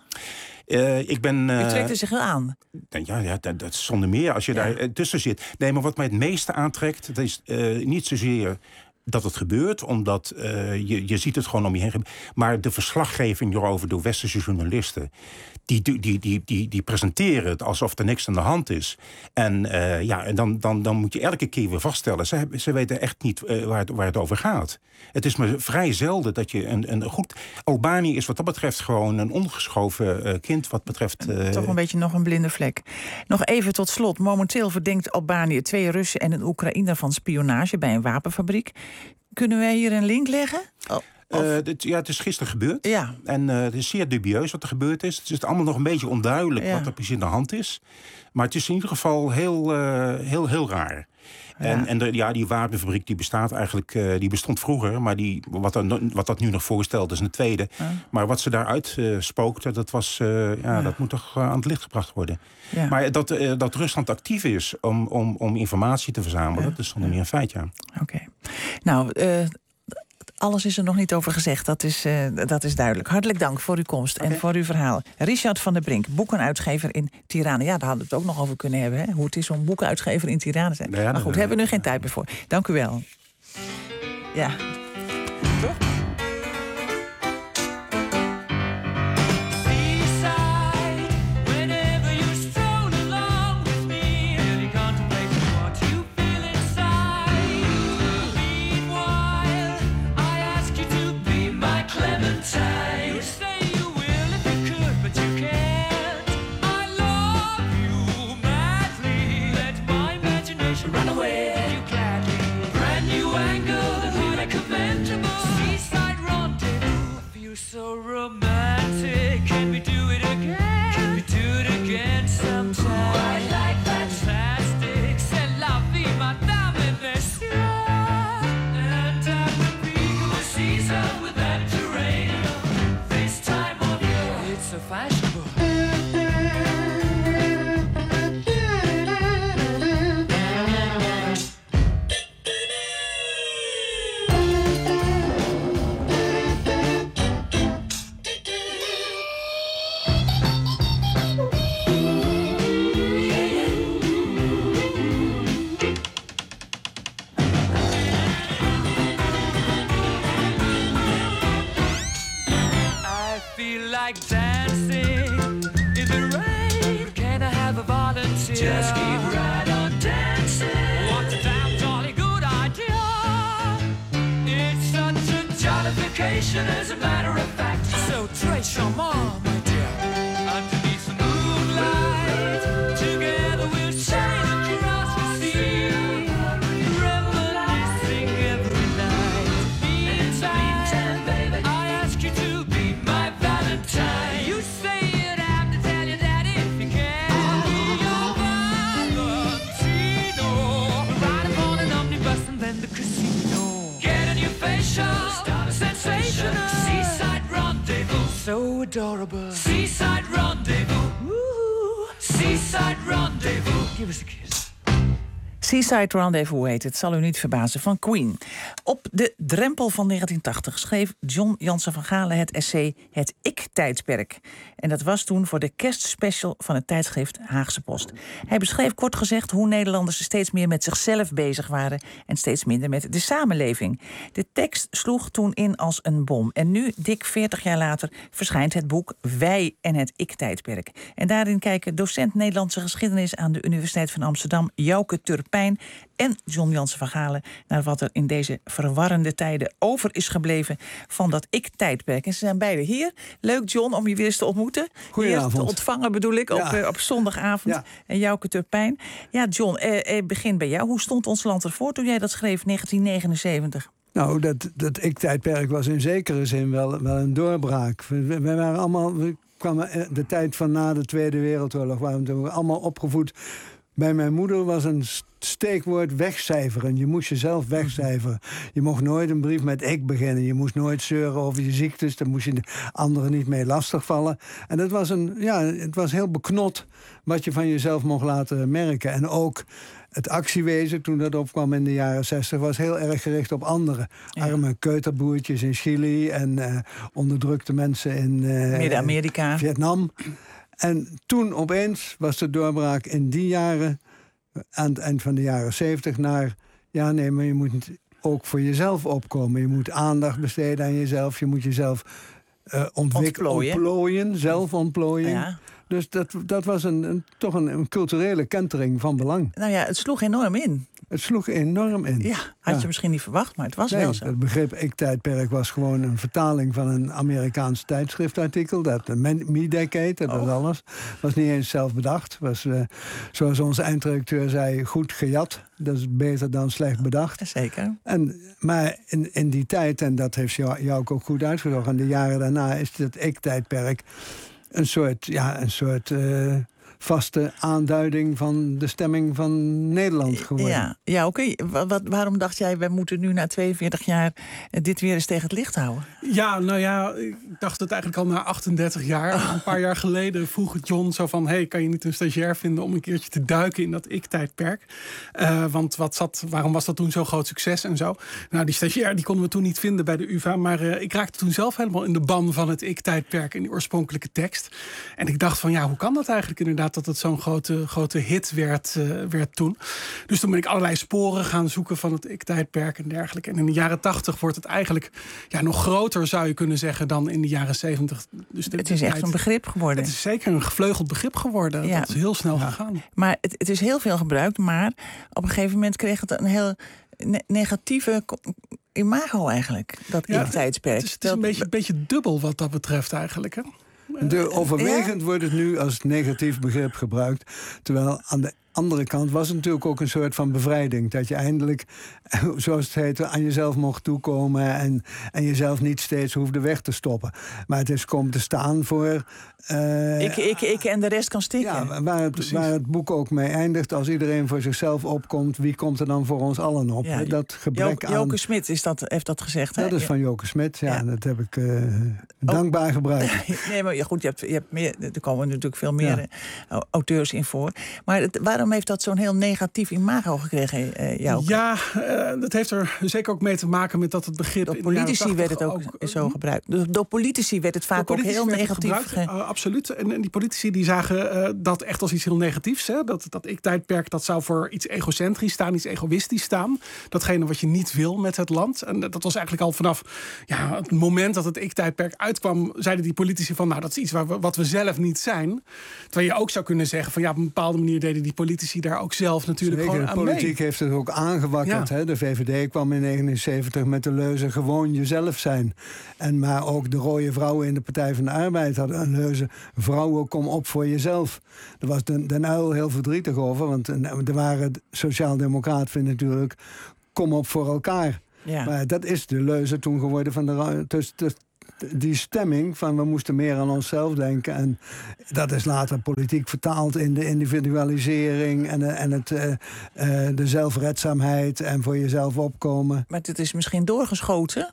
Uh, ik ben, uh, U trekt er zich wel aan? Ja, ja dat, dat is zonder meer als je ja. daar uh, tussen zit. Nee, maar wat mij het meeste aantrekt, dat is uh, niet zozeer dat het gebeurt, omdat uh, je, je ziet het gewoon om je heen. Maar de verslaggeving erover door westerse journalisten, die, die, die, die, die presenteren het alsof er niks aan de hand is. En, uh, ja, en dan, dan, dan moet je elke keer weer vaststellen, ze, ze weten echt niet uh, waar, het, waar het over gaat. Het is maar vrij zelden dat je een, een goed... Albanië is wat dat betreft gewoon een ongeschoven uh, kind wat betreft... Uh, Toch een beetje nog een blinde vlek. Nog even tot slot. Momenteel verdenkt Albanië twee Russen en een Oekraïner van spionage bij een wapenfabriek. Kunnen wij hier een link leggen? Oh. Uh, dit, ja, het is gisteren gebeurd. Ja. En uh, het is zeer dubieus wat er gebeurd is. Het is allemaal nog een beetje onduidelijk ja. wat er precies aan de hand is. Maar het is in ieder geval heel, uh, heel, heel raar. Ja. En, en de, ja, die wapenfabriek die bestaat eigenlijk, uh, die bestond vroeger. Maar die, wat, er, wat dat nu nog voorstelt is een tweede. Ja. Maar wat ze daaruit uh, spookte, dat, was, uh, ja, ja. dat moet toch uh, aan het licht gebracht worden. Ja. Maar dat, uh, dat Rusland actief is om, om, om informatie te verzamelen, ja. dat is zonder meer een feit, ja. Oké. Okay. Nou... Uh... Alles is er nog niet over gezegd, dat is, uh, dat is duidelijk. Hartelijk dank voor uw komst okay. en voor uw verhaal. Richard van der Brink, boekenuitgever in Tirana. Ja, daar hadden we het ook nog over kunnen hebben, hè? Hoe het is om boekenuitgever in Tirana te zijn. Ja, maar goed, daar hebben we nu geen tijd meer voor. Dank u wel. Ja. Toch? So romantic, can we do it again? Can we do it again sometime? I like fantastic, c'est la vie, madame et messieurs. And at the peak of the season with that terrain, this time of year, it's so fashionable. Like dancing in the rain. Can I have a volunteer? Just keep right on dancing. What a damn jolly good idea. It's such a jollification as a matter of fact. So trace your mom, my dear. Underneath the moonlight, together we'll sail across the sea, reminiscing every night. adorable. Seaside rendezvous. Ooh, seaside rendezvous. Give us a kiss. Seaside Rendezvous heet het, zal u niet verbazen, van Queen. Op de drempel van negentien tachtig schreef John Jansen van Galen het essay Het Ik-tijdperk. En dat was toen voor de kerstspecial van het tijdschrift Haagse Post. Hij beschreef kort gezegd hoe Nederlanders steeds meer met zichzelf bezig waren en steeds minder met de samenleving. De tekst sloeg toen in als een bom. En nu, dik veertig jaar later, verschijnt het boek Wij en het Ik-tijdperk. En daarin kijken docent Nederlandse geschiedenis aan de Universiteit van Amsterdam, Jouke Turpijn, en John Jansen van Galen naar wat er in deze verwarrende tijden over is gebleven van dat ik-tijdperk. En ze zijn beide hier. Leuk, John, om je weer eens te ontmoeten. Goedenavond. Hier te ontvangen bedoel ik, ja. op, uh, op zondagavond. Ja. En Jouke Turpijn. Ja, John, eh, eh, begin bij jou. Hoe stond ons land ervoor toen jij dat schreef, negentien negenenzeventig? Nou, dat, dat ik-tijdperk was in zekere zin wel, wel een doorbraak. We, we waren allemaal, we kwamen de tijd van na de Tweede Wereldoorlog, waren we allemaal opgevoed. Bij mijn moeder was een steekwoord wegcijferen. Je moest jezelf wegcijferen. Je mocht nooit een brief met ik beginnen. Je moest nooit zeuren over je ziektes. Daar moest je de anderen niet mee lastigvallen. En dat was een, ja, het was heel beknot wat je van jezelf mocht laten merken. En ook het actiewezen, toen dat opkwam in de jaren zestig, was heel erg gericht op anderen. Ja. Arme keuterboertjes in Chili en uh, onderdrukte mensen in uh, Midden-Amerika, Vietnam. En toen opeens was de doorbraak in die jaren, aan het eind van de jaren zeventig, naar ja, nee, maar je moet ook voor jezelf opkomen. Je moet aandacht besteden aan jezelf. Je moet jezelf uh, ontwikkelen, ontplooien. ontplooien, zelfontplooiing. Ja. Dus dat, dat was een, een, toch een, een culturele kentering van belang. Nou ja, het sloeg enorm in. Het sloeg enorm in. Ja, had ja. je misschien niet verwacht, maar het was nee, wel zo. Het begrip ik-tijdperk was gewoon een vertaling van een Amerikaans tijdschriftartikel. Dat Me-Decade, dat was oh. alles. Was niet eens zelf bedacht. Was, uh, zoals onze eindredacteur zei, goed gejat. Dat is beter dan slecht bedacht. Zeker. En, maar in, in die tijd, en dat heeft jou, jou ook goed uitgezocht, en de jaren daarna is het ik-tijdperk een soort, ja, een soort uh, vaste aanduiding van de stemming van Nederland geworden. Ja, ja oké. Okay. Wat, waarom dacht jij, wij moeten nu na tweeënveertig jaar dit weer eens tegen het licht houden? Ja, nou ja, ik dacht het eigenlijk al na achtendertig jaar. Oh. Een paar jaar geleden vroeg John zo van, hey, kan je niet een stagiair vinden om een keertje te duiken in dat ik-tijdperk? Uh, want wat zat, waarom was dat toen zo'n groot succes en zo? Nou, die stagiair die konden we toen niet vinden bij de U vA, maar uh, ik raakte toen zelf helemaal in de ban van het ik-tijdperk in die oorspronkelijke tekst. En ik dacht van, ja, hoe kan dat eigenlijk inderdaad, dat het zo'n grote, grote hit werd, uh, werd toen. Dus toen ben ik allerlei sporen gaan zoeken van het ik-tijdperk en dergelijke. En in de jaren tachtig wordt het eigenlijk ja, nog groter, zou je kunnen zeggen, dan in de jaren zeventig. Dus de, het is echt tijd, een begrip geworden. Het is zeker een gevleugeld begrip geworden. Ja. Dat is heel snel ja. gegaan. Maar het, het is heel veel gebruikt, maar op een gegeven moment kreeg het een heel ne- negatieve imago eigenlijk, dat ja, ik-tijdsperk. Het is, het is een, beetje, een beetje dubbel wat dat betreft eigenlijk, hè? De, overwegend ja? wordt het nu als negatief begrip gebruikt. Terwijl aan de andere kant was het natuurlijk ook een soort van bevrijding. Dat je eindelijk, zoals het heet, aan jezelf mocht toekomen en, en jezelf niet steeds hoefde weg te stoppen. Maar het is komen te staan voor Uh, ik, ik, ik en de rest kan stikken. Ja, waar het, waar het boek ook mee eindigt. Als iedereen voor zichzelf opkomt, wie komt er dan voor ons allen op? Ja, dat gebrek Jo- aan... Joke Smit is dat, heeft dat gezegd. Hè? Dat is van Joke Smit, ja, ja. Dat heb ik uh, dankbaar oh. gebruikt. Nee, maar ja, goed, je hebt, je hebt meer, er komen natuurlijk veel meer ja. auteurs in voor. Maar het, waarom heeft dat zo'n heel negatief imago gekregen, uh, Joke? Ja, uh, dat heeft er zeker ook mee te maken met dat het begrip... Door politici werd het ook, ook zo gebruikt. Door, door politici werd het vaak ook heel negatief gebruikt. Uh, absoluut. En, en die politici die zagen uh, dat echt als iets heel negatiefs. Hè? Dat, dat ik-tijdperk, dat zou voor iets egocentrisch staan, iets egoïstisch staan. Datgene wat je niet wil met het land. En dat was eigenlijk al vanaf ja, het moment dat het ik-tijdperk uitkwam, zeiden die politici van, nou, dat is iets waar we, wat we zelf niet zijn. Terwijl je ook zou kunnen zeggen van, ja, op een bepaalde manier deden die politici daar ook zelf natuurlijk Zeker, gewoon aan mee. De politiek heeft het ook aangewakkerd. Ja. Hè? De V V D kwam in negenenzeventig met de leuze gewoon jezelf zijn. En maar ook de rode vrouwen in de Partij van de Arbeid hadden een leuze, vrouwen, kom op voor jezelf. Daar was Den, Den Uyl heel verdrietig over, want er waren sociaaldemocraten natuurlijk, kom op voor elkaar. Ja. Maar dat is de leuze toen geworden van de, dus, dus, die stemming van we moesten meer aan onszelf denken. En dat is later politiek vertaald in de individualisering en, en het, uh, uh, de zelfredzaamheid en voor jezelf opkomen. Maar het is misschien doorgeschoten?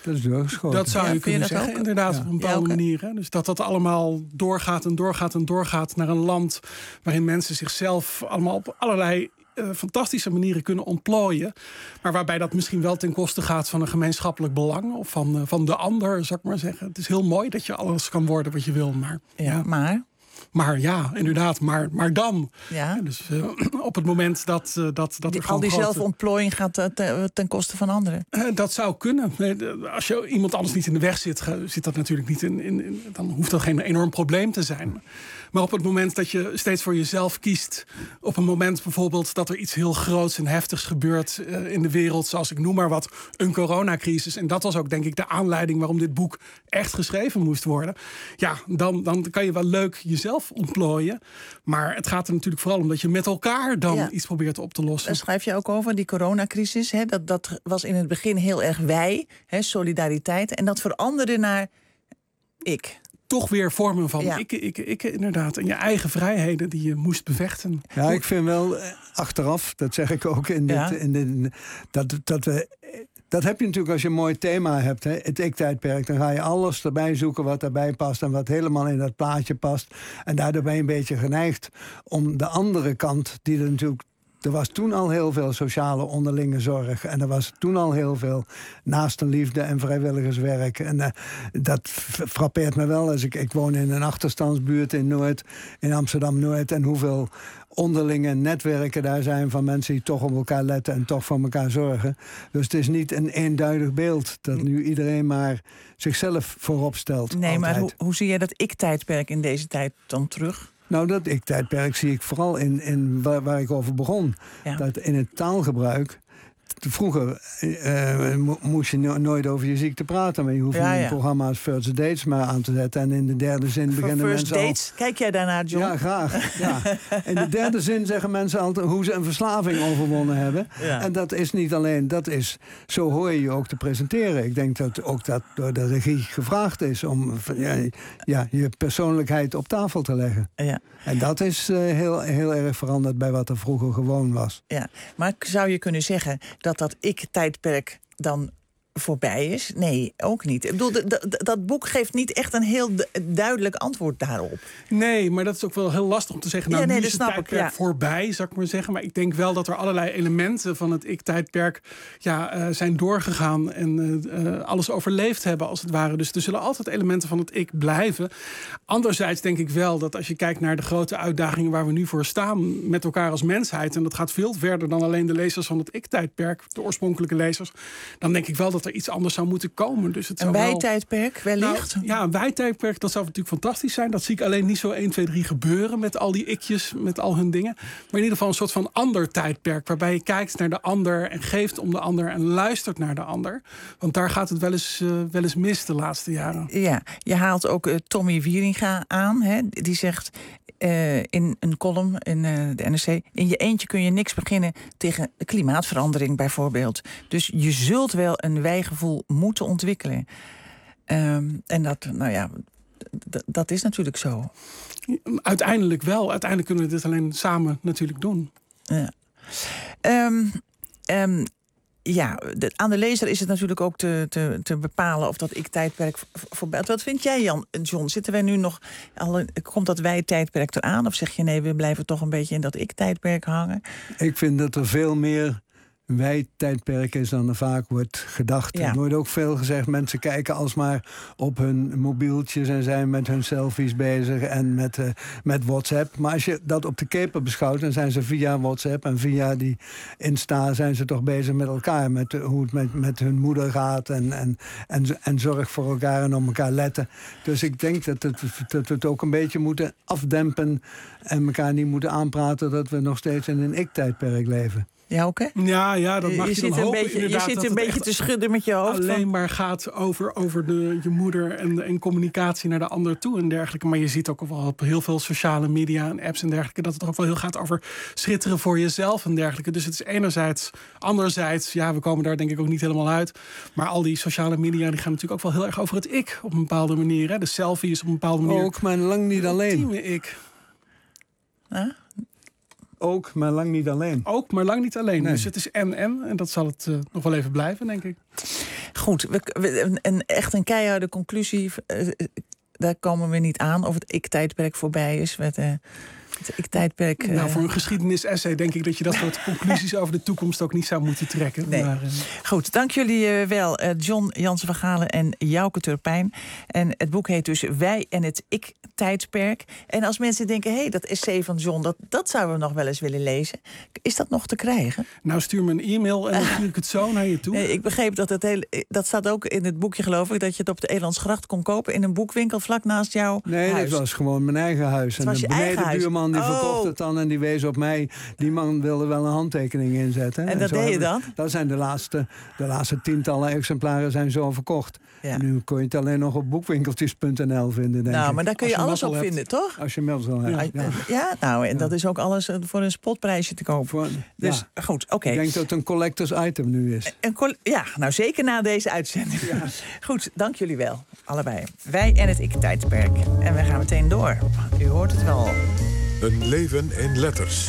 Dat is doorgeschoten. Dat zou Ja, je vind je kunnen dat zeggen, ook? inderdaad, Ja. op een bepaalde Ja, oké. manier. Hè? Dus dat dat allemaal doorgaat en doorgaat en doorgaat naar een land waarin mensen zichzelf allemaal op allerlei uh, fantastische manieren kunnen ontplooien. Maar waarbij dat misschien wel ten koste gaat van een gemeenschappelijk belang of van, uh, van de ander, zou ik maar zeggen. Het is heel mooi dat je alles kan worden wat je wil, maar Ja, ja. maar... Maar ja, inderdaad, maar, maar dan. Ja. Dus uh, op het moment dat, uh, dat, dat er Die, gewoon al die grote- zelfontplooiing gaat uh, ten, ten koste van anderen. Uh, dat zou kunnen. Nee, de- Als je iemand anders niet in de weg zit, ge- zit dat natuurlijk niet in, in, in. Dan hoeft dat geen enorm probleem te zijn. Maar op het moment dat je steeds voor jezelf kiest, op een moment bijvoorbeeld dat er iets heel groots en heftigs gebeurt uh, in de wereld, zoals ik noem maar wat, een coronacrisis. En dat was ook denk ik de aanleiding waarom dit boek echt geschreven moest worden. Ja, dan, dan kan je wel leuk jezelf ontplooien. Maar het gaat er natuurlijk vooral om dat je met elkaar dan Ja. iets probeert op te lossen. Daar schrijf je ook over, die coronacrisis. Hè, dat, dat was in het begin heel erg wij, hè, solidariteit. En dat veranderde naar ik. Toch weer vormen van Ja. ik, ik, ik, inderdaad. En je eigen vrijheden die je moest bevechten. Ja, ik vind wel eh, achteraf, dat zeg ik ook in dit, Ja. in dit dat, dat we. Dat heb je natuurlijk als je een mooi thema hebt, hè, het ik-tijdperk. Dan ga je alles erbij zoeken wat erbij past en wat helemaal in dat plaatje past. En daardoor ben je een beetje geneigd om de andere kant, die er natuurlijk. Er was toen al heel veel sociale onderlinge zorg. En er was toen al heel veel naastenliefde en vrijwilligerswerk. En uh, dat frappeert me wel. Als ik, ik woon in een achterstandsbuurt in Noord, in Amsterdam-Noord. En hoeveel onderlinge netwerken daar zijn van mensen die toch op elkaar letten en toch voor elkaar zorgen. Dus het is niet een eenduidig beeld dat nu iedereen maar zichzelf voorop stelt. Nee, maar hoe, altijd. hoe zie jij dat ik-tijdperk in deze tijd dan terug? Nou, dat ik-tijdperk zie ik vooral in, in waar, waar ik over begon. Ja. Dat in het taalgebruik. Vroeger uh, mo- moest je no- nooit over je ziekte praten. Maar je hoeft Ja, in ja. programma's First Dates maar aan te zetten. En in de derde zin Voor beginnen first mensen al... dates, kijk jij daarnaar, John? Ja, graag. Ja. In de derde zin zeggen mensen altijd hoe ze een verslaving overwonnen hebben. Ja. En dat is niet alleen, dat is, zo hoor je je ook te presenteren. Ik denk dat ook dat door de regie gevraagd is om ja, ja, je persoonlijkheid op tafel te leggen. Ja. En dat is uh, heel, heel erg veranderd bij wat er vroeger gewoon was. Ja, maar zou je kunnen zeggen dat dat ik-tijdperk dan voorbij is? Nee, ook niet. Ik bedoel, d- d- dat boek geeft niet echt een heel du- duidelijk antwoord daarop. Nee, maar dat is ook wel heel lastig om te zeggen. Nou, Ja, nee, nu dat is het snap ik, tijdperk ja. voorbij, zou ik maar zeggen. Maar ik denk wel dat er allerlei elementen van het ik-tijdperk ja, uh, zijn doorgegaan en uh, uh, alles overleefd hebben, als het ware. Dus er zullen altijd elementen van het ik blijven. Anderzijds denk ik wel dat als je kijkt naar de grote uitdagingen waar we nu voor staan met elkaar als mensheid, en dat gaat veel verder dan alleen de lezers van het ik-tijdperk, de oorspronkelijke lezers, dan denk ik wel dat er iets anders zou moeten komen. Dus het Een zou wel- wij-tijdperk wellicht? Nou, ja, een wij-tijdperk, dat zou natuurlijk fantastisch zijn. Dat zie ik alleen niet zo één, twee, drie gebeuren met al die ikjes, met al hun dingen. Maar in ieder geval een soort van ander tijdperk, waarbij je kijkt naar de ander en geeft om de ander en luistert naar de ander. Want daar gaat het wel eens, uh, wel eens mis de laatste jaren. Ja, je haalt ook uh, Tommy Wieringa aan. Hè? Die zegt uh, in een column in uh, de N R C... in je eentje kun je niks beginnen tegen de klimaatverandering bijvoorbeeld. Dus je zult wel een wijgevoel moeten ontwikkelen. Um, en dat, nou ja, d- dat is natuurlijk zo. Uiteindelijk wel. Uiteindelijk kunnen we dit alleen samen natuurlijk doen. Ja. Um, um, Ja, de, aan de lezer is het natuurlijk ook te, te, te bepalen of dat ik-tijdperk voorbij. Wat vind jij, Jan, John? Zitten wij nu nog, al, komt dat wij-tijdperk eraan? Of zeg je nee, we blijven toch een beetje in dat ik-tijdperk hangen? Ik vind dat er veel meer wij-tijdperk is dan er vaak wordt gedacht. Ja. Er wordt ook veel gezegd, mensen kijken alsmaar op hun mobieltjes en zijn met hun selfies bezig en met, uh, met WhatsApp. Maar als je dat op de keper beschouwt, dan zijn ze via WhatsApp en via die Insta zijn ze toch bezig met elkaar. Met uh, hoe het met, met hun moeder gaat en, en, en, en zorg voor elkaar en om elkaar letten. Dus ik denk dat, het, dat we het ook een beetje moeten afdempen en elkaar niet moeten aanpraten dat we nog steeds in een ik-tijdperk leven. Ja, oké. Ja, ja, dat mag je, je dan zit een hopen, beetje, je inderdaad, zit dat een het beetje echt te schudden met je hoofd. alleen van- maar gaat over, over de, je moeder en, en communicatie naar de ander toe en dergelijke. Maar je ziet ook wel op heel veel sociale media en apps en dergelijke dat het ook wel heel gaat over schitteren voor jezelf en dergelijke. Dus het is enerzijds, anderzijds, ja, we komen daar denk ik ook niet helemaal uit. Maar al die sociale media die gaan natuurlijk ook wel heel erg over het ik op een bepaalde manier. Hè. De selfie is op een bepaalde manier. Ook, maar lang niet alleen. Ultieme ik. Huh? Ook, maar lang niet alleen. Ook, maar lang niet alleen. Nee. Dus het is en en. En dat zal het uh, nog wel even blijven, denk ik. Goed, we, we, een, een, echt een keiharde conclusie. Uh, daar komen we niet aan of het ik-tijdperk voorbij is. Met, uh, het ik-tijdperk... Uh... Nou, voor een geschiedenis-essay denk ik dat je dat soort conclusies over de toekomst ook niet zou moeten trekken. Nee. Maar, uh... Goed, dank jullie uh, wel. Uh, John Jansen van Galen en Jouke Turpijn. En het boek heet dus Wij en het Ik-tijdperk. En als mensen denken, hé, hey, dat essay van John, dat, dat zouden we nog wel eens willen lezen. Is dat nog te krijgen? Nou, stuur me een e-mail en dan stuur ik het zo naar je toe. Nee, ik begreep dat het hele... Dat staat ook in het boekje, geloof ik, dat je het op de Elandsgracht kon kopen in een boekwinkel vlak naast jouw Nee, huis. dat was gewoon mijn eigen huis. Het en was de je eigen huis? benedenbuurman die Oh. verkocht het dan en die wees op mij. Die man wilde wel een handtekening inzetten. En dat zo deed je hebben- dan? Dat zijn de laatste, de laatste tientallen exemplaren zijn zo verkocht. Ja. En nu kon je het alleen nog op boekwinkeltjes punt n l vinden, denk Nou, ik. maar daar kun je, Als alles mazzel op hebt. vinden, toch? Als je mazzel hebt, ja. Ja, ja, nou, en dat is ook alles uh, voor een spotprijsje te kopen. Voor- dus ja. goed, oké. Ik denk dat het een collectors item nu is. Een col- ja, nou zeker na deze uitzending. Goed, dank jullie wel, allebei. Wij en het ik-tijdperk. En we gaan meteen door. U hoort het wel. Een leven in letters.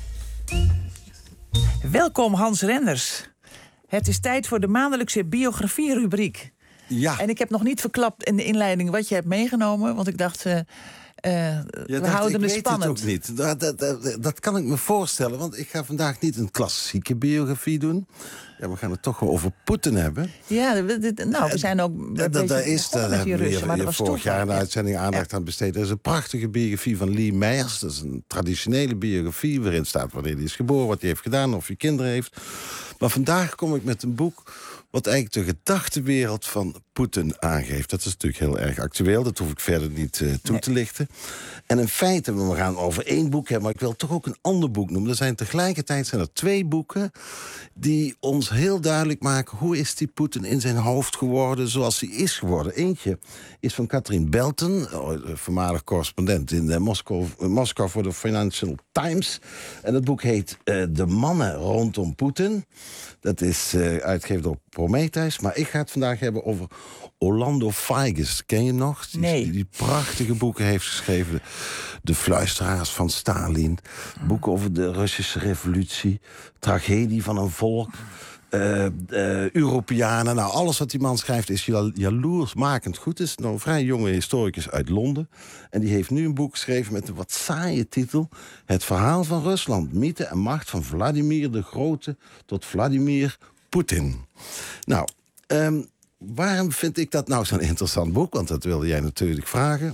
Welkom Hans Renders. Het is tijd voor de maandelijkse biografie-rubriek. Ja. En ik heb nog niet verklapt in de inleiding wat je hebt meegenomen, want ik dacht, uh, uh, Ja, we dacht, houden ik het weet spannend. het ook niet. Dat, dat, dat, dat kan ik me voorstellen, want ik ga vandaag niet een klassieke biografie doen. Ja, we gaan het toch wel over Poetin hebben. Ja, we, dit- nou, we zijn ook een Dat, beetje dat is, begonnen daar met die hebben we Russen, maar hier dat was vorig toeval. jaar een Ja. uitzending aandacht aan besteed. Er is een prachtige biografie van Lee Meijers. Dat is een traditionele biografie waarin staat wanneer hij is geboren, wat hij heeft gedaan, of hij kinderen heeft. Maar vandaag kom ik met een boek wat eigenlijk de gedachtenwereld van Poetin aangeeft. Dat is natuurlijk heel erg actueel, dat hoef ik verder niet uh, toe Nee. te lichten. En in feite, we gaan over één boek hebben, maar ik wil toch ook een ander boek noemen. Er zijn tegelijkertijd zijn er twee boeken die ons heel duidelijk maken hoe is die Poetin in zijn hoofd geworden zoals hij is geworden. Eentje is van Catherine Belton, voormalig correspondent in uh, Moskou, uh, Moskou voor de Financial Times. En het boek heet uh, De mannen rondom Poetin. Dat is uh, uitgegeven door Prometheus. Maar ik ga het vandaag hebben over Orlando Figes. Ken je hem nog? Die, Nee. die, die prachtige boeken heeft geschreven. De Fluisteraars van Stalin. Boeken over de Russische revolutie. Tragedie van een volk. Uh, uh, Europeanen. Nou, alles wat die man schrijft is jal- jaloersmakend goed. Het is nou een vrij jonge historicus uit Londen. En die heeft nu een boek geschreven met een wat saaie titel. Het verhaal van Rusland. Mythe en macht van Vladimir de Grote tot Vladimir Poetin. Nou, um, waarom vind ik dat nou zo'n interessant boek? Want dat wilde jij natuurlijk vragen.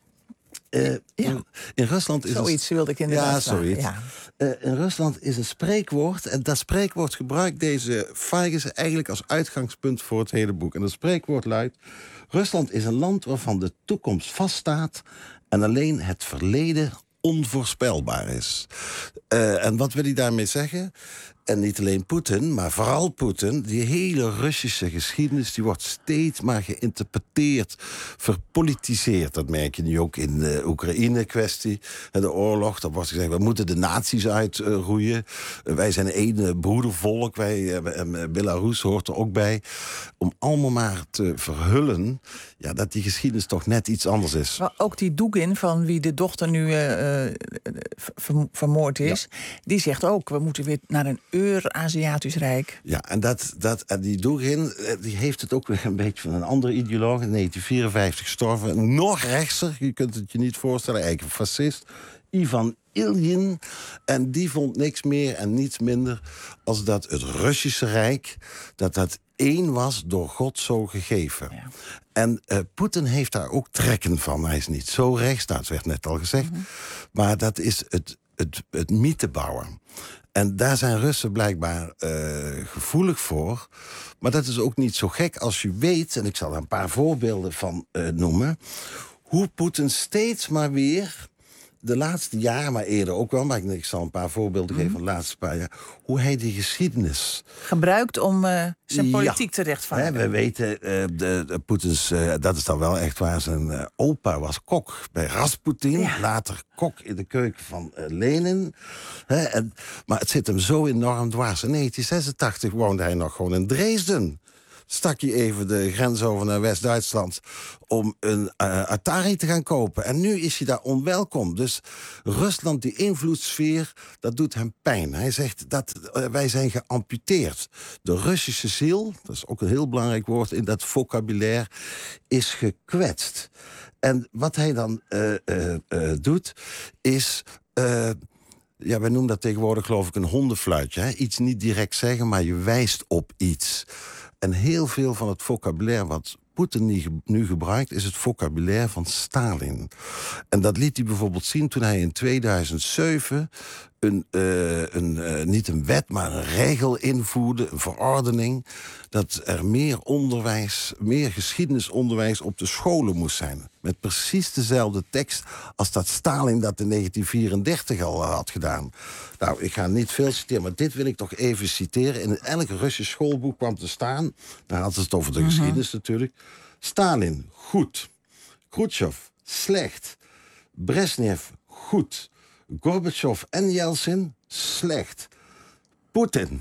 Uh, Ja. in, in Rusland is Zoiets een, wilde ik inderdaad Ja, vragen, zoiets. ja. Uh, in Rusland is een spreekwoord. En dat spreekwoord gebruikt deze Figes eigenlijk als uitgangspunt voor het hele boek. En dat spreekwoord luidt: Rusland is een land waarvan de toekomst vaststaat en alleen het verleden onvoorspelbaar is. Uh, en wat wil hij daarmee zeggen? En niet alleen Poetin, maar vooral Poetin. Die hele Russische geschiedenis die wordt steeds maar geïnterpreteerd, verpolitiseerd. Dat merk je nu ook in de Oekraïne-kwestie. De oorlog, daar wordt gezegd, we moeten de nazi's uitroeien. Uh, wij zijn één broedervolk, wij, uh, Belarus hoort er ook bij. Om allemaal maar te verhullen ja, dat die geschiedenis toch net iets anders is. Maar ook die Dugin, van wie de dochter nu uh, ver- vermoord is, ja. die zegt ook, we moeten weer naar een Eur-Aziatisch Rijk. Ja, en, dat, dat, en die Dugin die heeft het ook weer een beetje van een andere ideoloog. In negentien vierenvijftig gestorven. Nog rechtser, je kunt het je niet voorstellen, eigenlijk een fascist. Ivan Iljin. En die vond niks meer en niets minder als dat het Russische Rijk, dat dat één was door God zo gegeven. Ja. En uh, Poetin heeft daar ook trekken van. Hij is niet zo rechts, dat werd net al gezegd. Mm-hmm. Maar dat is het, het, het mythe bouwen. En daar zijn Russen blijkbaar uh, gevoelig voor. Maar dat is ook niet zo gek als je weet, en ik zal er een paar voorbeelden van uh, noemen, hoe Poetin steeds maar weer de laatste jaren, maar eerder ook wel, maar ik, ik zal een paar voorbeelden geven van de laatste paar jaar, hoe hij die geschiedenis gebruikt om uh, zijn politiek ja. te rechtvaardigen. Hè, we weten, uh, de, de Poetins, uh, dat is dan wel echt waar, zijn uh, opa was kok bij Rasputin, ja. later kok in de keuken van uh, Lenin. Hè, en, maar het zit hem zo enorm dwars. In negentien zesentachtig woonde hij nog gewoon in Dresden. stak hij even de grens over naar West-Duitsland om een uh, Atari te gaan kopen. En nu is hij daar onwelkom. Dus Rusland, die invloedssfeer, dat doet hem pijn. Hij zegt dat uh, wij zijn geamputeerd. De Russische ziel, dat is ook een heel belangrijk woord in dat vocabulaire, is gekwetst. En wat hij dan uh, uh, uh, doet, is... Uh, ja, wij noemen dat tegenwoordig, geloof ik, een hondenfluitje. Hè? Iets niet direct zeggen, maar je wijst op iets. En heel veel van het vocabulaire wat Poetin nu gebruikt, is het vocabulaire van Stalin. En dat liet hij bijvoorbeeld zien toen hij in tweeduizend zeven... Een, uh, een, uh, niet een wet, maar een regel invoerde, een verordening, dat er meer onderwijs, meer geschiedenisonderwijs op de scholen moest zijn. Met precies dezelfde tekst als dat Stalin dat in negentien vierendertig al had gedaan. Nou, ik ga niet veel citeren, maar dit wil ik toch even citeren. In elk Russisch schoolboek kwam te staan, daar hadden ze het over de uh-huh. geschiedenis natuurlijk. Stalin, goed. Khrushchev, slecht. Brezhnev, goed. Gorbachev en Yeltsin, slecht. Poetin.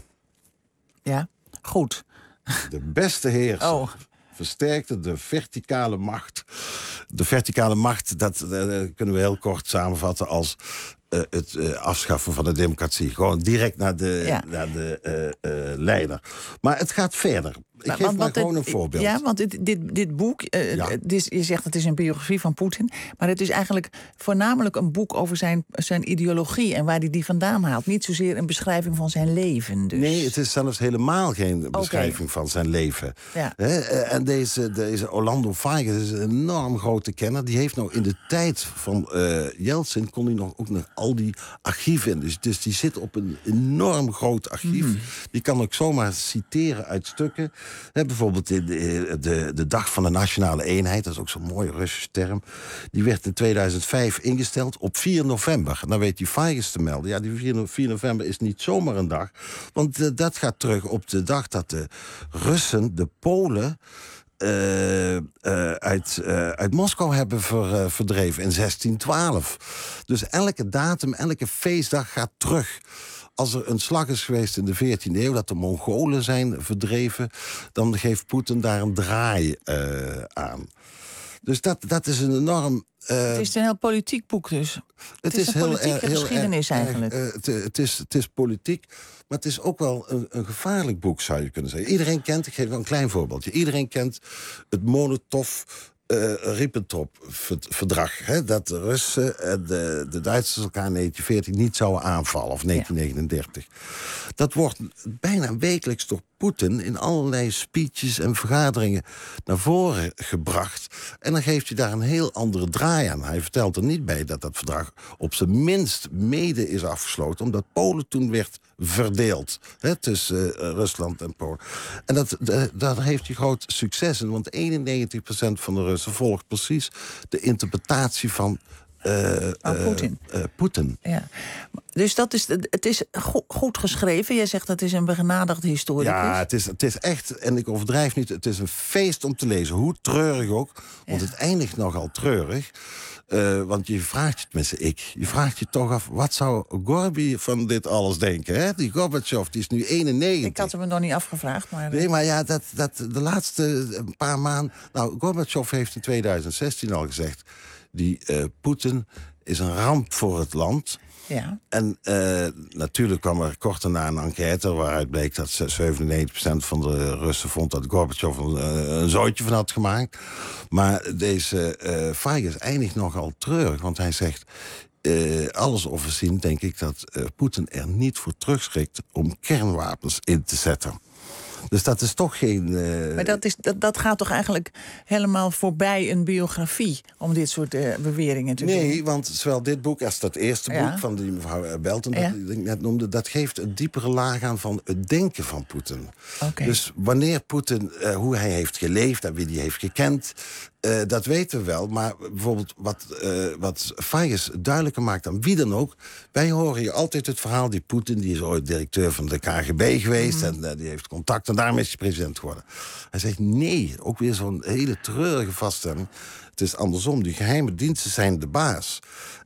Ja, goed. De beste heerser. Oh. Versterkte de verticale macht. De verticale macht, dat uh, kunnen we heel kort samenvatten als uh, het uh, afschaffen van de democratie. Gewoon direct naar de, ja. naar de uh, uh, leider. Maar het gaat verder. Ik maar, geef maar, maar gewoon het, een voorbeeld. Ja, want dit, dit, dit boek, uh, ja. dit, je zegt het is een biografie van Poetin, maar het is eigenlijk voornamelijk een boek over zijn, zijn ideologie en waar hij die vandaan haalt. Niet zozeer een beschrijving van zijn leven. Dus. Nee, het is zelfs helemaal geen beschrijving okay. van zijn leven. Ja. He, en deze, deze Orlando Figes is een enorm grote kenner. Die heeft nou in de tijd van uh, Yeltsin kon hij nog ook nog al die archieven in. Dus, dus die zit op een enorm groot archief. Mm. Die kan ook zomaar citeren uit stukken. He, bijvoorbeeld de, de, de, de Dag van de Nationale Eenheid, dat is ook zo'n mooie Russische term. Die werd in tweeduizend vijf ingesteld op vier november. En dan weet die Figes te melden. Ja, die vier november is niet zomaar een dag. Want uh, dat gaat terug op de dag dat de Russen, de Polen, Uh, uh, uit, uh, uit Moskou hebben ver, uh, verdreven in zestien twaalf. Dus elke datum, elke feestdag gaat terug. Als er een slag is geweest in de veertiende eeuw, dat de Mongolen zijn verdreven, dan geeft Poetin daar een draai uh, aan. Dus dat, dat is een enorm... Uh, het is een heel politiek boek dus. Het, het is, is een heel, politieke heel, geschiedenis heel, eigenlijk. Uh, het, het, is, het is politiek, maar het is ook wel een, een gevaarlijk boek, zou je kunnen zeggen. Iedereen kent, ik geef wel een klein voorbeeldje. Iedereen kent het Molotov Uh, Ribbentrop-verdrag. Hè, dat de Russen en de, de Duitsers elkaar in negentien veertig niet zouden aanvallen, of negentien negenendertig. Ja. Dat wordt bijna wekelijks door Poetin in allerlei speeches en vergaderingen naar voren gebracht. En dan geeft hij daar een heel andere draai aan. Hij vertelt er niet bij dat dat verdrag op zijn minst mede is afgesloten, omdat Polen toen werd verdeeld, hè, tussen uh, Rusland en Polen. En dat, de, daar heeft hij groot succes in, want eenennegentig procent van de Russen volgt precies de interpretatie van Uh, oh, Poetin. Uh, uh, Poetin. Ja. Dus dat is, het is go- goed geschreven. Jij zegt dat het is een begenadigd historicus. Ja, het is, het is echt, en ik overdrijf niet, het is een feest om te lezen. Hoe treurig ook, want ja. het eindigt nogal treurig. Uh, want je vraagt je, tenminste ik, je vraagt je toch af, wat zou Gorby van dit alles denken? Hè? Die Gorbachev, die is nu eenennegentig. Ik had hem nog niet afgevraagd. Maar... Nee, maar ja, dat, dat, de laatste een paar maanden... Nou, Gorbachev heeft in tweeduizend zestien al gezegd, die uh, Poetin is een ramp voor het land. Ja. En uh, natuurlijk kwam er kort daarna een enquête waaruit bleek dat zevenennegentig procent van de Russen vond dat Gorbachev een, uh, een zootje van had gemaakt. Maar deze uh, Figes eindigt nogal treurig, want hij zegt, Uh, alles overzien denk ik dat uh, Poetin er niet voor terugschrikt om kernwapens in te zetten. Dus dat is toch geen... Uh... Maar dat, is, dat, dat gaat toch eigenlijk helemaal voorbij een biografie om dit soort uh, beweringen te nee, doen? Nee, want zowel dit boek als dat eerste ja. boek van die mevrouw Belton, ja. dat ik net noemde, dat geeft een diepere laag aan van het denken van Poetin. Okay. Dus wanneer Poetin, uh, hoe hij heeft geleefd en wie hij heeft gekend, Uh, dat weten we wel, maar bijvoorbeeld wat, uh, wat Figes duidelijker maakt dan wie dan ook. Wij horen hier altijd het verhaal, die Poetin, die is ooit directeur van de K G B geweest, mm. en uh, die heeft contact en daarmee is hij president geworden. Hij zegt nee, ook weer zo'n hele treurige vaststelling. Het is andersom, die geheime diensten zijn de baas.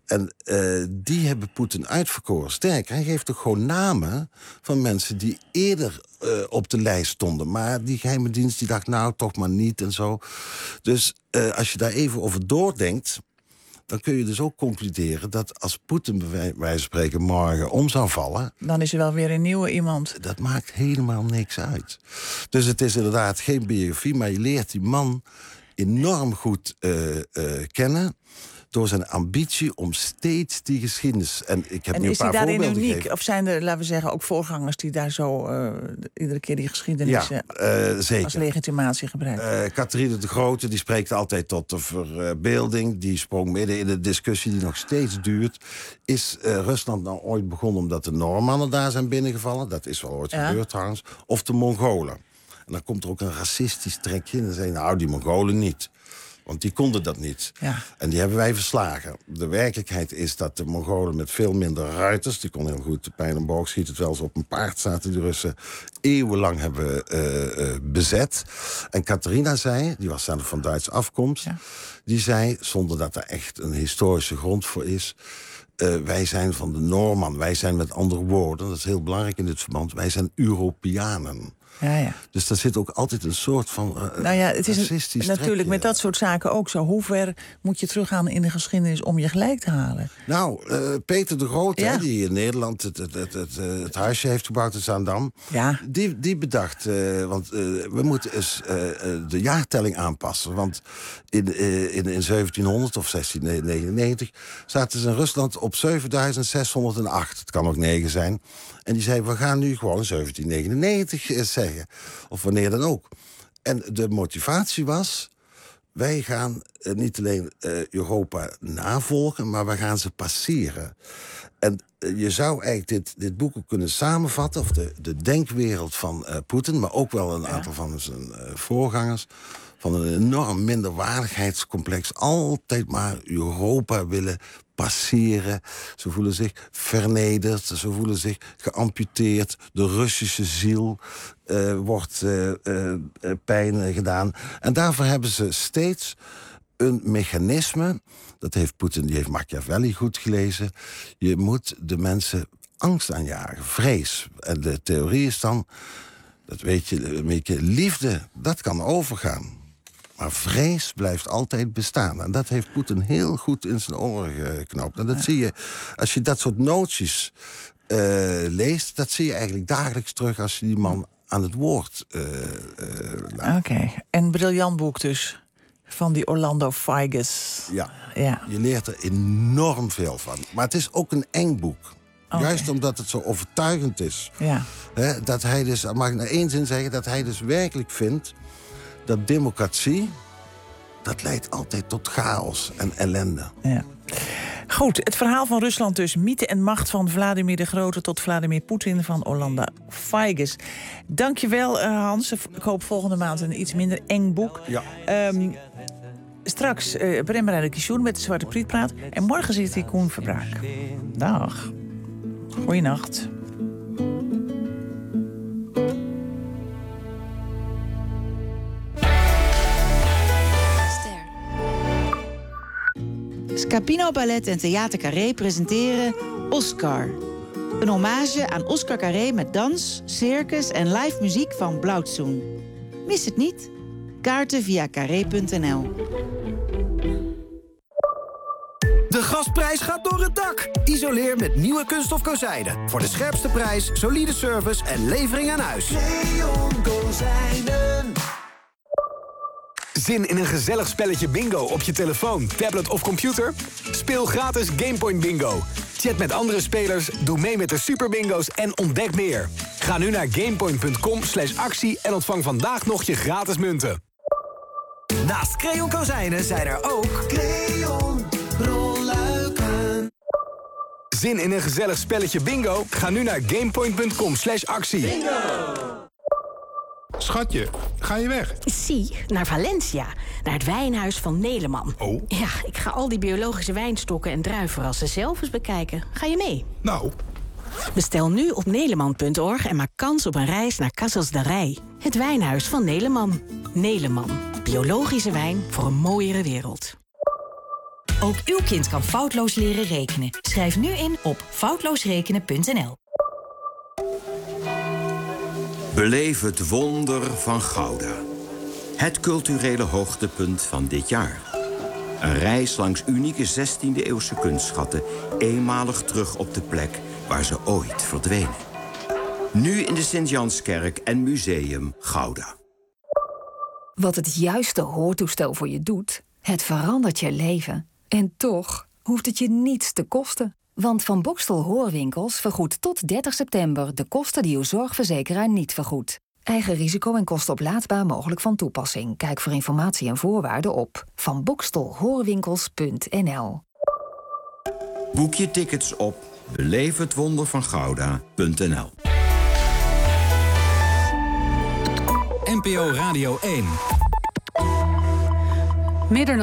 En uh, die hebben Poetin uitverkoren. Sterker, hij geeft ook gewoon namen van mensen die eerder uh, op de lijst stonden. Maar die geheime dienst die dacht, nou, toch maar niet en zo. Dus uh, als je daar even over doordenkt, dan kun je dus ook concluderen dat als Poetin bij wijze van spreken morgen om zou vallen, dan is er wel weer een nieuwe iemand. Dat maakt helemaal niks uit. Dus het is inderdaad geen biografie, maar je leert die man enorm goed uh, uh, kennen door zijn ambitie om steeds die geschiedenis. En ik heb en nu een is paar hij daarin voorbeelden uniek? gegeven. Of zijn er, laten we zeggen, ook voorgangers die daar zo uh, iedere keer die geschiedenis ja, uh, zeker. als legitimatie gebruiken? Uh, Catherine de Grote die spreekt altijd tot de verbeelding. Die sprong midden in de discussie die nog steeds duurt. Is uh, Rusland nou ooit begonnen omdat de Noormannen daar zijn binnengevallen? Dat is wel ooit ja. gebeurd trouwens. Of de Mongolen. En dan komt er ook een racistisch trekje. En dan zeg je, nou, die Mongolen niet. Want die konden dat niet. Ja. En die hebben wij verslagen. De werkelijkheid is dat de Mongolen met veel minder ruiters, die konden heel goed de pijl en boog schieten, terwijl ze op een paard zaten, die Russen eeuwenlang hebben uh, uh, bezet. En Catharina zei, die was dan van Duitse afkomst, ja. die zei, zonder dat er echt een historische grond voor is, Uh, wij zijn van de Noorman. Wij zijn met andere woorden, dat is heel belangrijk in dit verband, wij zijn Europeanen. Ja, ja. Dus daar zit ook altijd een soort van uh, nou ja, het is racistisch een, natuurlijk trekje. met dat soort zaken ook zo. Hoe ver moet je teruggaan in de geschiedenis om je gelijk te halen? Nou, uh, Peter de Groot, ja. hè, die in Nederland het, het, het, het, het huisje heeft gebouwd in Zaandam, ja. die, die bedacht, uh, want uh, we moeten eens uh, de jaartelling aanpassen. Want in, uh, in, in zeventienhonderd of zestien negenennegentig zaten ze in Rusland op zevenduizend zeshonderdacht. Het kan ook negen zijn. En die zei, we gaan nu gewoon zeventien negenennegentig zeggen. Of wanneer dan ook. En de motivatie was, wij gaan uh, niet alleen uh, Europa navolgen, maar we gaan ze passeren. En uh, je zou eigenlijk dit, dit boek ook kunnen samenvatten, of de, de denkwereld van uh, Poetin, maar ook wel een aantal van zijn uh, voorgangers, van een enorm minderwaardigheidscomplex. Altijd maar Europa willen passeren. Ze voelen zich vernederd. Ze voelen zich geamputeerd. De Russische ziel uh, wordt uh, uh, pijn gedaan. En daarvoor hebben ze steeds een mechanisme. Dat heeft Poetin, die heeft Machiavelli goed gelezen. Je moet de mensen angst aanjagen, vrees. En de theorie is dan, dat weet je, een beetje liefde, dat kan overgaan. Maar vrees blijft altijd bestaan. En dat heeft Poetin heel goed in zijn oren geknoopt. En dat ja. zie je, als je dat soort noties uh, leest, dat zie je eigenlijk dagelijks terug als je die man aan het woord uh, uh, laat. Oké, okay. Een briljant boek dus. Van die Orlando Figes. Ja. ja, je leert er enorm veel van. Maar het is ook een eng boek. Okay. Juist omdat het zo overtuigend is. Ja. Hè, dat hij dus, mag ik nou één zin zeggen, dat hij dus werkelijk vindt dat democratie, dat leidt altijd tot chaos en ellende. Ja. Goed, het verhaal van Rusland dus. Mythe en macht van Vladimir de Grote tot Vladimir Poetin van Orlando Figes. Dankjewel, uh, Hans. Ik hoop volgende maand een iets minder eng boek. Ja. Um, straks uh, Brem Rijden-Kishun met de Zwarte Priet praat. En morgen zit hier Koen Verbraak. Dag. Goeienacht. Scapino Ballet en Theater Carré presenteren Oscar. Een hommage aan Oscar Carré met dans, circus en live muziek van Blauwtsoen. Mis het niet? Kaarten via carré punt n l. De gasprijs gaat door het dak. Isoleer met nieuwe kunststof kozijnen. Voor de scherpste prijs, solide service en levering aan huis. Leon Kozijnen. Zin in een gezellig spelletje bingo op je telefoon, tablet of computer? Speel gratis Gamepoint Bingo. Chat met andere spelers, doe mee met de super bingo's en ontdek meer. Ga nu naar gamepoint punt com slash actie en ontvang vandaag nog je gratis munten. Naast Creon Kozijnen zijn er ook Creon rolluiken. Zin in een gezellig spelletje bingo? Ga nu naar gamepoint punt com slash actie. Bingo! Schatje, ga je weg? Zie, naar Valencia. Naar het wijnhuis van Neleman. Oh? Ja, ik ga al die biologische wijnstokken en druivenrassen zelf eens bekijken. Ga je mee? Nou. Bestel nu op neleman punt org en maak kans op een reis naar Casas de Rij. Het wijnhuis van Neleman. Neleman. Biologische wijn voor een mooiere wereld. Ook uw kind kan foutloos leren rekenen. Schrijf nu in op foutloosrekenen punt n l. Beleef het wonder van Gouda. Het culturele hoogtepunt van dit jaar. Een reis langs unieke zestiende-eeuwse kunstschatten, eenmalig terug op de plek waar ze ooit verdwenen. Nu in de Sint-Janskerk en Museum Gouda. Wat het juiste hoortoestel voor je doet, het verandert je leven. En toch hoeft het je niets te kosten. Want Van Bokstel Hoorwinkels vergoedt tot dertig september de kosten die uw zorgverzekeraar niet vergoedt. Eigen risico en kostoplaatbaar mogelijk van toepassing. Kijk voor informatie en voorwaarden op van bokstel hoorwinkels punt n l. Boek je tickets op beleef het wonder van Gouda punt n l. N P O Radio één. Middernacht.